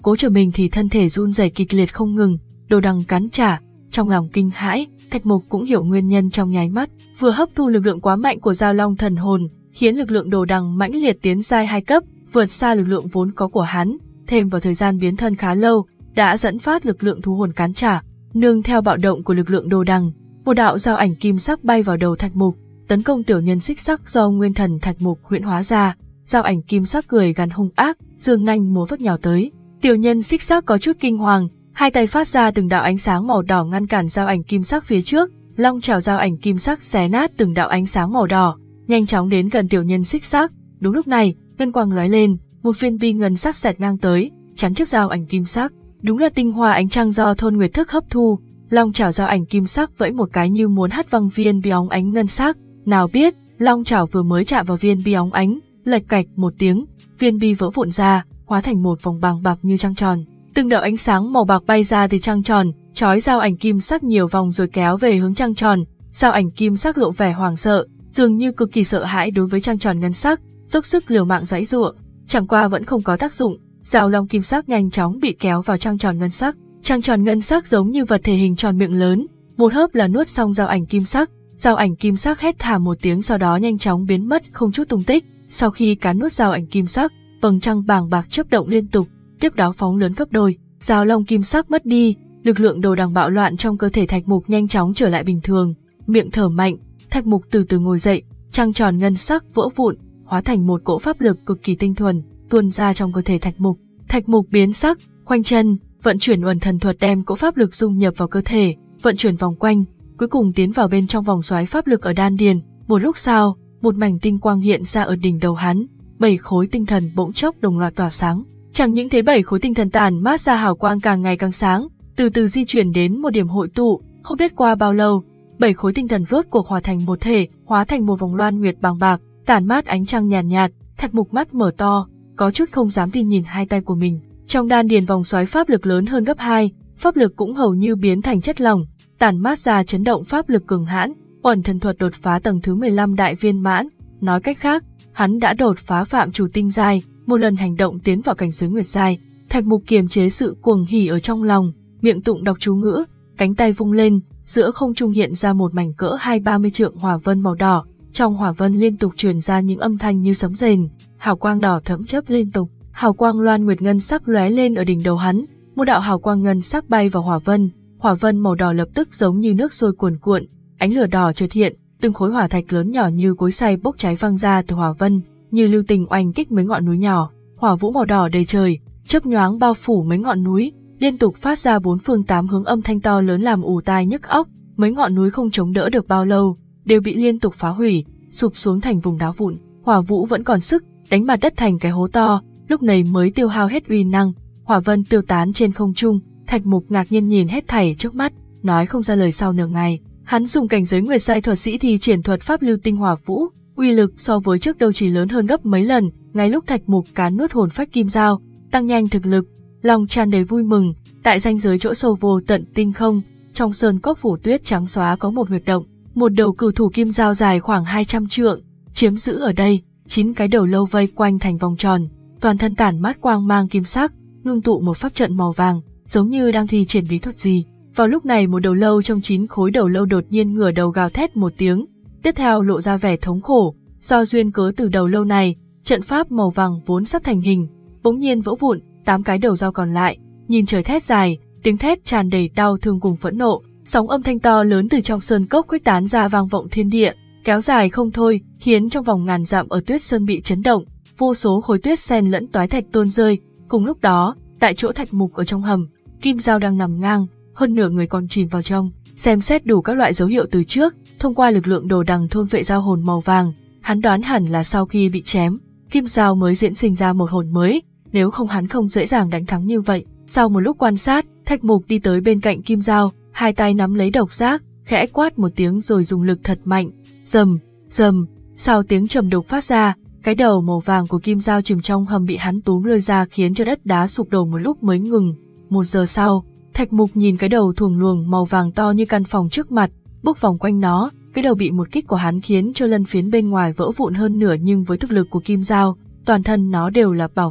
cố trở mình thì thân thể run rẩy kịch liệt không ngừng, đồ đằng cắn trả, trong lòng kinh hãi, Thạch Mục cũng hiểu nguyên nhân trong nháy mắt, vừa hấp thu lực lượng quá mạnh của Giao Long thần hồn, khiến lực lượng đồ đằng mãnh liệt tiến giai hai cấp, vượt xa lực lượng vốn có của hắn, thêm vào thời gian biến thân khá lâu, đã dẫn phát lực lượng thú hồn cắn trả, nương theo bạo động của lực lượng đồ đằng, một đạo giao ảnh kim sắc bay vào đầu Thạch Mục, tấn công tiểu nhân xích sắc do nguyên thần Thạch Mục huyễn hóa ra. Giao ảnh kim sắc cười gằn hung ác, giương nanh múa vớt nhào tới. Tiểu nhân xích sắc có chút kinh hoàng, hai tay phát ra từng đạo ánh sáng màu đỏ ngăn cản giao ảnh kim sắc phía trước, long chảo giao ảnh kim sắc xé nát từng đạo ánh sáng màu đỏ, nhanh chóng đến gần tiểu nhân xích sắc. Đúng lúc này, ngân quang lóe lên, một viên bi ngân sắc xẹt ngang tới, chắn trước giao ảnh kim sắc. Đúng là tinh hoa ánh trăng do thôn nguyệt thức hấp thu. Long chảo giao ảnh kim sắc vẫy một cái như muốn hất văng viên bi óng ánh ngân sắc. Nào biết, long chảo vừa mới chạm vào viên bi óng ánh, lệch cạch một tiếng, viên bi vỡ vụn ra, hóa thành một vòng bàng bạc như trăng tròn. Từng đạo ánh sáng màu bạc bay ra từ trăng tròn, trói giao ảnh kim sắc nhiều vòng rồi kéo về hướng trăng tròn. Giao ảnh kim sắc lộ vẻ hoảng sợ, dường như cực kỳ sợ hãi đối với trăng tròn ngân sắc, dốc sức liều mạng giãy giụa, chẳng qua vẫn không có tác dụng. Giao long kim sắc nhanh chóng bị kéo vào trăng tròn ngân sắc. Trăng tròn ngân sắc giống như vật thể hình tròn miệng lớn, một hớp là nuốt xong giao ảnh kim sắc. Giao ảnh kim sắc hét thảm một tiếng sau đó nhanh chóng biến mất không chút tung tích. Sau khi cắn nuốt giao ảnh kim sắc, vầng trăng bàng bạc chớp động liên tục, tiếp đó phóng lớn gấp đôi. Giao long kim sắc mất đi, lực lượng đồ đằng bạo loạn trong cơ thể Thạch Mục nhanh chóng trở lại bình thường, miệng thở mạnh, Thạch Mục từ từ ngồi dậy, trăng tròn ngân sắc vỡ vụn, hóa thành một cỗ pháp lực cực kỳ tinh thuần, tuôn ra trong cơ thể Thạch Mục. Thạch Mục biến sắc, khoanh chân, vận chuyển uẩn thần thuật đem cỗ pháp lực dung nhập vào cơ thể, vận chuyển vòng quanh, cuối cùng tiến vào bên trong vòng xoáy pháp lực ở đan điền. Một lúc sau, một mảnh tinh quang hiện ra ở đỉnh đầu hắn, bảy khối tinh thần bỗng chốc đồng loạt tỏa sáng. Chẳng những thế bảy khối tinh thần tản mát ra hào quang càng ngày càng sáng, từ từ di chuyển đến một điểm hội tụ, không biết qua bao lâu, bảy khối tinh thần rốt cuộc hòa thành một thể, hóa thành một vòng loan nguyệt bàng bạc, tản mát ánh trăng nhàn nhạt, nhạt. Thạch Mục mắt mở to, có chút không dám tin nhìn hai tay của mình. Trong đan điền vòng xoáy pháp lực lớn hơn gấp hai, pháp lực cũng hầu như biến thành chất lỏng, tản mát ra chấn động pháp lực cường hãn. Uẩn thần thuật đột phá tầng thứ mười lăm đại viên mãn, nói cách khác, hắn đã đột phá phạm chủ tinh giai, một lần hành động tiến vào cảnh giới nguyệt giai. Thạch Mục kiềm chế sự cuồng hỉ ở trong lòng, miệng tụng đọc chú ngữ, cánh tay vung lên, giữa không trung hiện ra một mảnh cỡ hai ba mươi trượng hỏa vân màu đỏ, trong hỏa vân liên tục truyền ra những âm thanh như sấm rền, hào quang đỏ thẫm chớp liên tục, hào quang loan nguyệt ngân sắc lóe lên ở đỉnh đầu hắn, một đạo hào quang ngân sắc bay vào hỏa vân, hỏa vân màu đỏ lập tức giống như nước sôi cuồn cuộn, ánh lửa đỏ chợt hiện, từng khối hỏa thạch lớn nhỏ như cối xay bốc cháy văng ra từ hỏa vân, như lưu tình oanh kích mấy ngọn núi nhỏ, hỏa vũ màu đỏ đầy trời, chớp nhoáng bao phủ mấy ngọn núi, liên tục phát ra bốn phương tám hướng âm thanh to lớn làm ù tai nhức óc, mấy ngọn núi không chống đỡ được bao lâu, đều bị liên tục phá hủy, sụp xuống thành vùng đá vụn. Hỏa vũ vẫn còn sức, đánh mặt đất thành cái hố to, lúc này mới tiêu hao hết uy năng, hỏa vân tiêu tán trên không trung. Thạch Mục ngạc nhiên nhìn hết thảy trước mắt, nói không ra lời. Sau nửa ngày, hắn dùng cảnh giới nguyệt giai thuật sĩ thì triển thuật pháp lưu tinh hỏa vũ, uy lực so với trước đâu chỉ lớn hơn gấp mấy lần. Ngay lúc Thạch Mục cán nuốt hồn phách kim dao, tăng nhanh thực lực, lòng tràn đầy vui mừng. Tại ranh giới chỗ sâu vô tận tinh không, trong sơn cốc phủ tuyết trắng xóa có một huyệt động, một đầu cửu thủ kim dao dài khoảng hai trăm trượng, chiếm giữ ở đây, chín cái đầu lâu vây quanh thành vòng tròn, toàn thân tản mát quang mang kim sắc, ngưng tụ một pháp trận màu vàng, giống như đang thi triển bí thuật gì. Vào lúc này một đầu lâu trong chín khối đầu lâu đột nhiên ngửa đầu gào thét một tiếng, tiếp theo lộ ra vẻ thống khổ, do duyên cớ từ đầu lâu này, trận pháp màu vàng vốn sắp thành hình, bỗng nhiên vỡ vụn, tám cái đầu dao còn lại, nhìn trời thét dài, tiếng thét tràn đầy đau thương cùng phẫn nộ, sóng âm thanh to lớn từ trong sơn cốc khuếch tán ra vang vọng thiên địa, kéo dài không thôi, khiến trong vòng ngàn dặm ở tuyết sơn bị chấn động, vô số khối tuyết xen lẫn toái thạch tuôn rơi. Cùng lúc đó, tại chỗ Thạch Mục ở trong hầm, kim dao đang nằm ngang, hơn nửa người còn chìm vào trong, xem xét đủ các loại dấu hiệu từ trước, thông qua lực lượng đồ đằng thôn vệ dao hồn màu vàng, hắn đoán hẳn là sau khi bị chém, kim dao mới diễn sinh ra một hồn mới, nếu không hắn không dễ dàng đánh thắng như vậy. Sau một lúc quan sát, Thạch Mục đi tới bên cạnh kim dao, hai tay nắm lấy độc giác, khẽ quát một tiếng rồi dùng lực thật mạnh, rầm, rầm, sau tiếng trầm đục phát ra, cái đầu màu vàng của kim dao chìm trong hầm bị hắn túm lôi ra khiến cho đất đá sụp đổ một lúc mới ngừng. Một giờ sau, Thạch Mục nhìn cái đầu thuồng luồng màu vàng to như căn phòng trước mặt, bước vòng quanh nó, cái đầu bị một kích của hắn khiến cho lân phiến bên ngoài vỡ vụn hơn nửa, nhưng với thực lực của kim dao, toàn thân nó đều là bảo vật,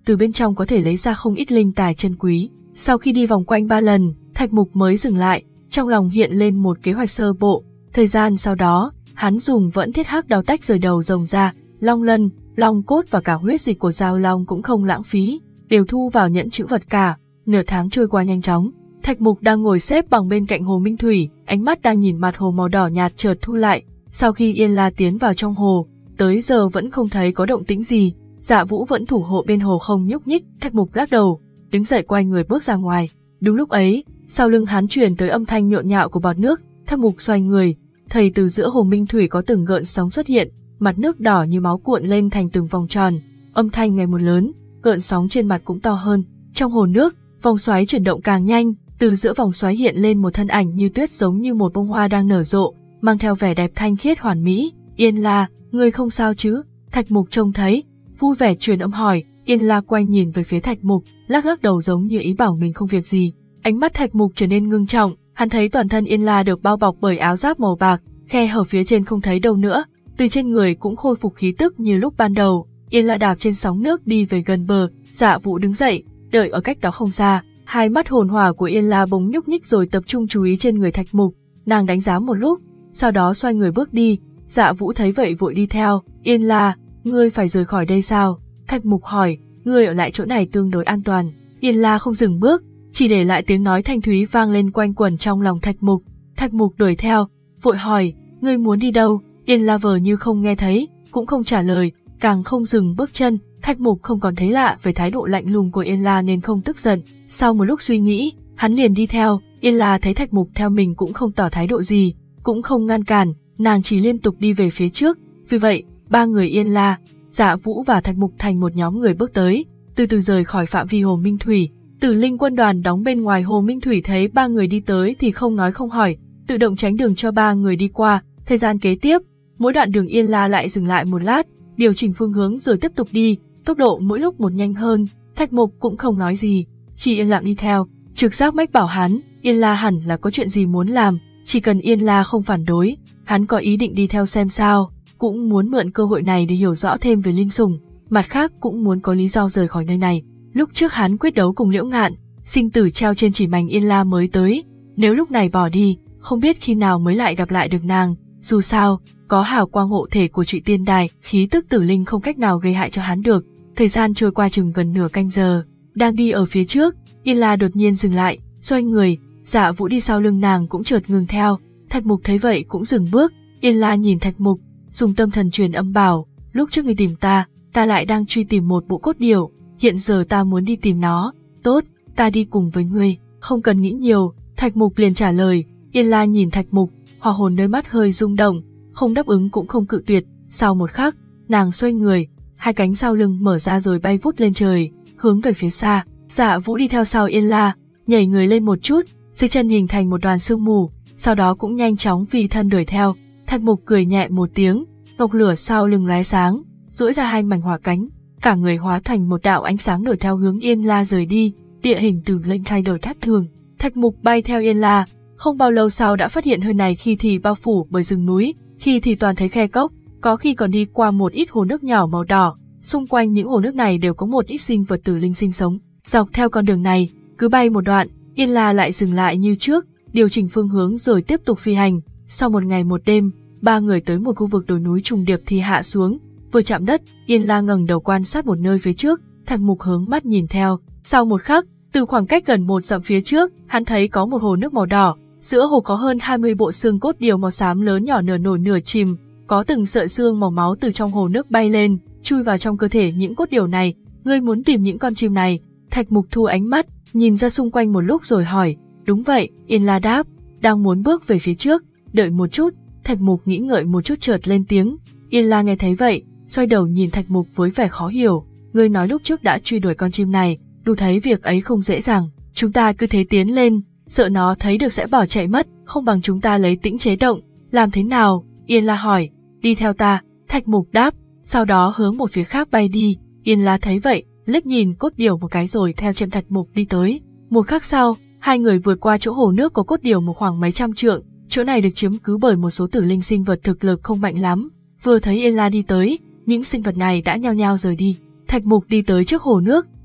từ bên trong có thể lấy ra không ít linh tài chân quý. Sau khi đi vòng quanh ba lần, Thạch Mục mới dừng lại, trong lòng hiện lên một kế hoạch sơ bộ. Thời gian sau đó, hắn dùng vẫn thiết hắc đao tách rời đầu rồng ra, long lân, long cốt và cả huyết dịch của Giao Long cũng không lãng phí, đều thu vào nhẫn trữ vật cả. Nửa tháng trôi qua nhanh chóng, Thạch Mục đang ngồi xếp bằng bên cạnh hồ Minh Thủy, ánh mắt đang nhìn mặt hồ màu đỏ nhạt chợt thu lại. Sau khi Yên La tiến vào trong hồ, tới giờ vẫn không thấy có động tĩnh gì, Dạ Vũ vẫn thủ hộ bên hồ không nhúc nhích. Thạch Mục lắc đầu, đứng dậy quay người bước ra ngoài. Đúng lúc ấy, sau lưng hắn truyền tới âm thanh nhộn nhạo của bọt nước. Thạch Mục xoay người, thấy từ giữa hồ Minh Thủy có từng gợn sóng xuất hiện, mặt nước đỏ như máu cuộn lên thành từng vòng tròn, âm thanh ngày một lớn, gợn sóng trên mặt cũng to hơn. Trong hồ nước, vòng xoáy chuyển động càng nhanh, từ giữa vòng xoáy hiện lên một thân ảnh như tuyết giống như một bông hoa đang nở rộ, mang theo vẻ đẹp thanh khiết hoàn mỹ. Yên La, ngươi không sao chứ? Thạch Mục trông thấy, vui vẻ truyền âm hỏi. Yên La quay nhìn về phía Thạch Mục, lắc lắc đầu giống như ý bảo mình không việc gì. Ánh mắt Thạch Mục trở nên ngưng trọng, hắn thấy toàn thân Yên La được bao bọc bởi áo giáp màu bạc, khe hở phía trên không thấy đâu nữa, từ trên người cũng khôi phục khí tức như lúc ban đầu. Yên La đạp trên sóng nước đi về gần bờ, Dạ Vũ đứng dậy, đợi ở cách đó không xa. Hai mắt hồn hỏa của Yên La bỗng nhúc nhích rồi tập trung chú ý trên người Thạch Mục, nàng đánh giá một lúc, sau đó xoay người bước đi. Dạ Vũ thấy vậy vội đi theo. Yên La, ngươi phải rời khỏi đây sao? Thạch Mục hỏi. Ngươi ở lại chỗ này tương đối an toàn. Yên La không dừng bước, chỉ để lại tiếng nói thanh thúy vang lên quanh quẩn trong lòng Thạch Mục. Thạch Mục đuổi theo, vội hỏi, ngươi muốn đi đâu? Yên La vờ như không nghe thấy, cũng không trả lời, càng không dừng bước chân. Thạch Mục không còn thấy lạ về thái độ lạnh lùng của Yên La nên không tức giận. Sau một lúc suy nghĩ, hắn liền đi theo. Yên La thấy Thạch Mục theo mình cũng không tỏ thái độ gì, cũng không ngăn cản, nàng chỉ liên tục đi về phía trước. Vì vậy, ba người Yên La, Dạ Vũ và Thạch Mục thành một nhóm người bước tới, từ từ rời khỏi phạm vi hồ Minh Thủy. Tử Linh quân đoàn đóng bên ngoài hồ Minh Thủy thấy ba người đi tới thì không nói không hỏi, tự động tránh đường cho ba người đi qua. Thời gian kế tiếp, mỗi đoạn đường Yên La lại dừng lại một lát, điều chỉnh phương hướng rồi tiếp tục đi, tốc độ mỗi lúc một nhanh hơn. Thạch Mục cũng không nói gì, chỉ yên lặng đi theo. Trực giác mách bảo hắn, Yên La hẳn là có chuyện gì muốn làm, chỉ cần Yên La không phản đối, hắn có ý định đi theo xem sao, cũng muốn mượn cơ hội này để hiểu rõ thêm về linh sủng, mặt khác cũng muốn có lý do rời khỏi nơi này. Lúc trước hắn quyết đấu cùng Liễu Ngạn, sinh tử treo trên chỉ mảnh Yên La mới tới, nếu lúc này bỏ đi, không biết khi nào mới lại gặp lại được nàng. Dù sao, có hào quang hộ thể của Trụy Tiên Đài, khí tức tử linh không cách nào gây hại cho hắn được. Thời gian trôi qua chừng gần nửa canh giờ, đang đi ở phía trước, Yên La đột nhiên dừng lại, xoay người, Dạ Vũ đi sau lưng nàng cũng chợt ngừng theo. Thạch Mục thấy vậy cũng dừng bước. Yên La nhìn Thạch Mục, dùng tâm thần truyền âm bảo, lúc trước ngươi tìm ta, ta lại đang truy tìm một bộ cốt điểu, hiện giờ ta muốn đi tìm nó. Tốt, ta đi cùng với ngươi, không cần nghĩ nhiều. Thạch Mục liền trả lời. Yên La nhìn Thạch Mục, hỏa hồn nơi mắt hơi rung động, không đáp ứng cũng không cự tuyệt. Sau một khắc, nàng xoay người, hai cánh sau lưng mở ra rồi bay vút lên trời, hướng về phía xa. Dạ Vũ đi theo sau Yên La, nhảy người lên một chút, dưới chân hình thành một đoàn sương mù, sau đó cũng nhanh chóng phi thân đuổi theo. Thạch Mục cười nhẹ một tiếng, ngọc lửa sau lưng lóe sáng, duỗi ra hai mảnh hỏa cánh, cả người hóa thành một đạo ánh sáng đuổi theo hướng Yên La rời đi. Địa hình Tử Linh thay đổi thất thường, Thạch Mục bay theo Yên La, không bao lâu sau đã phát hiện nơi này khi thì bao phủ bởi rừng núi, khi thì toàn thấy khe cốc, có khi còn đi qua một ít hồ nước nhỏ màu đỏ. Xung quanh những hồ nước này đều có một ít sinh vật tử linh sinh sống. Dọc theo con đường này, cứ bay một đoạn, Yên La lại dừng lại như trước, điều chỉnh phương hướng rồi tiếp tục phi hành. Sau một ngày một đêm, ba người tới một khu vực đồi núi trùng điệp thì hạ xuống. Vừa chạm đất, Yên La ngẩng đầu quan sát một nơi phía trước, Thạch Mục hướng mắt nhìn theo. Sau một khắc, từ khoảng cách gần một dặm phía trước, hắn thấy có một hồ nước màu đỏ, giữa hồ có hơn hai mươi bộ xương cốt điểu màu xám lớn nhỏ nửa nổi nửa chìm, có từng sợi xương màu máu từ trong hồ nước bay lên, chui vào trong cơ thể những cốt điểu này. Ngươi muốn tìm những con chim này? Thạch Mục thu ánh mắt, nhìn ra xung quanh một lúc rồi hỏi. Đúng vậy, Yên La đáp, đang muốn bước về phía trước. Đợi một chút. Thạch Mục nghĩ ngợi một chút chợt lên tiếng. Yên La nghe thấy vậy, xoay đầu nhìn Thạch Mục với vẻ khó hiểu. Ngươi nói lúc trước đã truy đuổi con chim này, đủ thấy việc ấy không dễ dàng. Chúng ta cứ thế tiến lên, sợ nó thấy được sẽ bỏ chạy mất, không bằng chúng ta lấy tĩnh chế động. Làm thế nào? Yên La hỏi. Đi theo ta. Thạch Mục đáp, sau đó hướng một phía khác bay đi. Yên La thấy vậy, liếc nhìn cốt điểu một cái rồi theo chân Thạch Mục đi tới. Một khắc sau, hai người vượt qua chỗ hồ nước có cốt điểu một khoảng mấy trăm trượng. Chỗ này được chiếm cứ bởi một số tử linh sinh vật thực lực không mạnh lắm. Vừa thấy Yên La đi tới, những sinh vật này đã nhao nhao rời đi. Thạch Mục đi tới trước hồ nước,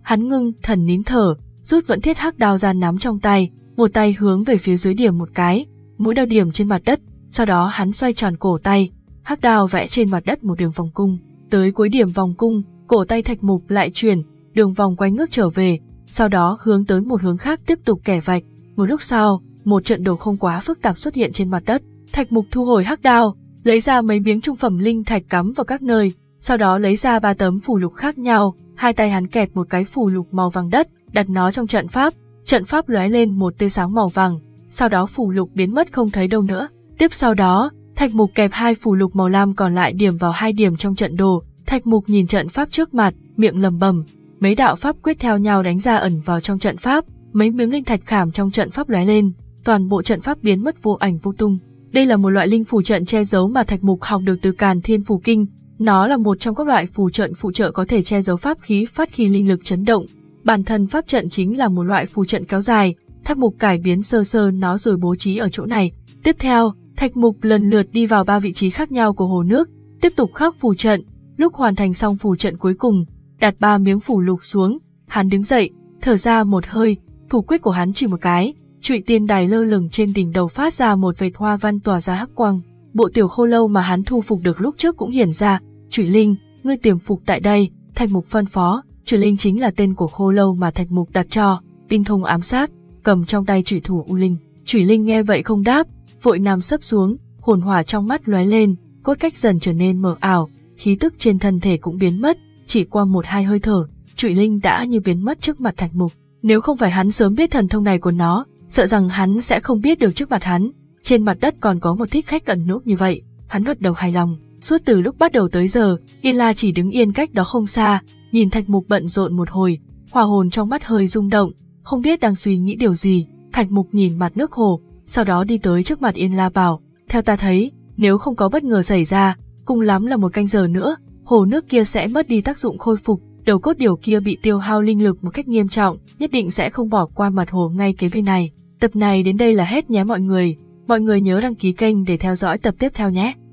Hắn ngưng thần nín thở, rút vẫn thiết hắc đao ra nắm trong tay, một tay hướng về phía dưới điểm một cái, mũi đao điểm trên mặt đất, sau đó hắn xoay tròn cổ tay, hắc đao vẽ trên mặt đất một đường vòng cung. Tới cuối điểm vòng cung, cổ tay Thạch Mục lại chuyển, đường vòng quay ngước trở về, sau đó hướng tới một hướng khác tiếp tục kẻ vạch. Một lúc sau, một trận đồ không quá phức tạp xuất hiện trên mặt đất. Thạch Mục thu hồi hắc đao, lấy ra mấy miếng trung phẩm linh thạch cắm vào các nơi, sau đó lấy ra ba tấm phù lục khác nhau, hai tay hắn kẹp một cái phù lục màu vàng đất, đặt nó trong trận pháp. Trận pháp lóe lên một tia sáng màu vàng, sau đó phù lục biến mất không thấy đâu nữa. Tiếp sau đó, Thạch Mục kẹp hai phù lục màu lam còn lại điểm vào hai điểm trong trận đồ. Thạch Mục nhìn trận pháp trước mặt, miệng lẩm bẩm, mấy đạo pháp quyết theo nhau đánh ra ẩn vào trong trận pháp, mấy miếng linh thạch khảm trong trận pháp lóe lên, toàn bộ trận pháp biến mất vô ảnh vô tung. Đây là một loại linh phù trận che giấu mà Thạch Mục học được từ Càn Thiên Phù Kinh, nó là một trong các loại phù trận phụ trợ có thể che giấu pháp khí phát khi linh lực chấn động. Bản thân pháp trận chính là một loại phù trận kéo dài, Thạch Mục cải biến sơ sơ nó rồi bố trí ở chỗ này. Tiếp theo, Thạch Mục lần lượt đi vào ba vị trí khác nhau của hồ nước, tiếp tục khắc phù trận. Lúc hoàn thành xong phù trận cuối cùng, đặt ba miếng phù lục xuống, hắn đứng dậy, thở ra một hơi, thủ quyết của hắn chỉ một cái, Trụy Tiên Đài lơ lửng trên đỉnh đầu phát ra một vệt hoa văn tỏa ra hắc quang. Bộ tiểu khô lâu mà hắn thu phục được lúc trước cũng hiển ra. Trụy Linh, ngươi tiềm phục tại đây, Thạch Mục phân phó. Trụy Linh chính là tên của khô lâu mà Thạch Mục đặt cho, tinh thông ám sát, cầm trong tay trụy thủ U Linh. Trụy Linh nghe vậy không đáp, vội nằm sấp xuống, hồn hỏa trong mắt lóe lên, cốt cách dần trở nên mờ ảo, khí tức trên thân thể cũng biến mất, chỉ qua một hai hơi thở, Trụy Linh đã như biến mất trước mặt Thạch Mục. Nếu không phải hắn sớm biết thần thông này của nó, sợ rằng hắn sẽ không biết được trước mặt hắn, trên mặt đất còn có một thích khách ẩn núp như vậy. Hắn gật đầu hài lòng. Suốt từ lúc bắt đầu tới giờ, Yên La chỉ đứng yên cách đó không xa, nhìn Thạch Mục bận rộn một hồi, hỏa hồn trong mắt hơi rung động, không biết đang suy nghĩ điều gì. Thạch Mục nhìn mặt nước hồ, sau đó đi tới trước mặt Yên La bảo, theo ta thấy, nếu không có bất ngờ xảy ra, cùng lắm là một canh giờ nữa, hồ nước kia sẽ mất đi tác dụng khôi phục, đầu cốt điều kia bị tiêu hao linh lực một cách nghiêm trọng, nhất định sẽ không bỏ qua mặt hồ ngay kế bên này. Tập này đến đây là hết nhé mọi người, mọi người nhớ đăng ký kênh để theo dõi tập tiếp theo nhé.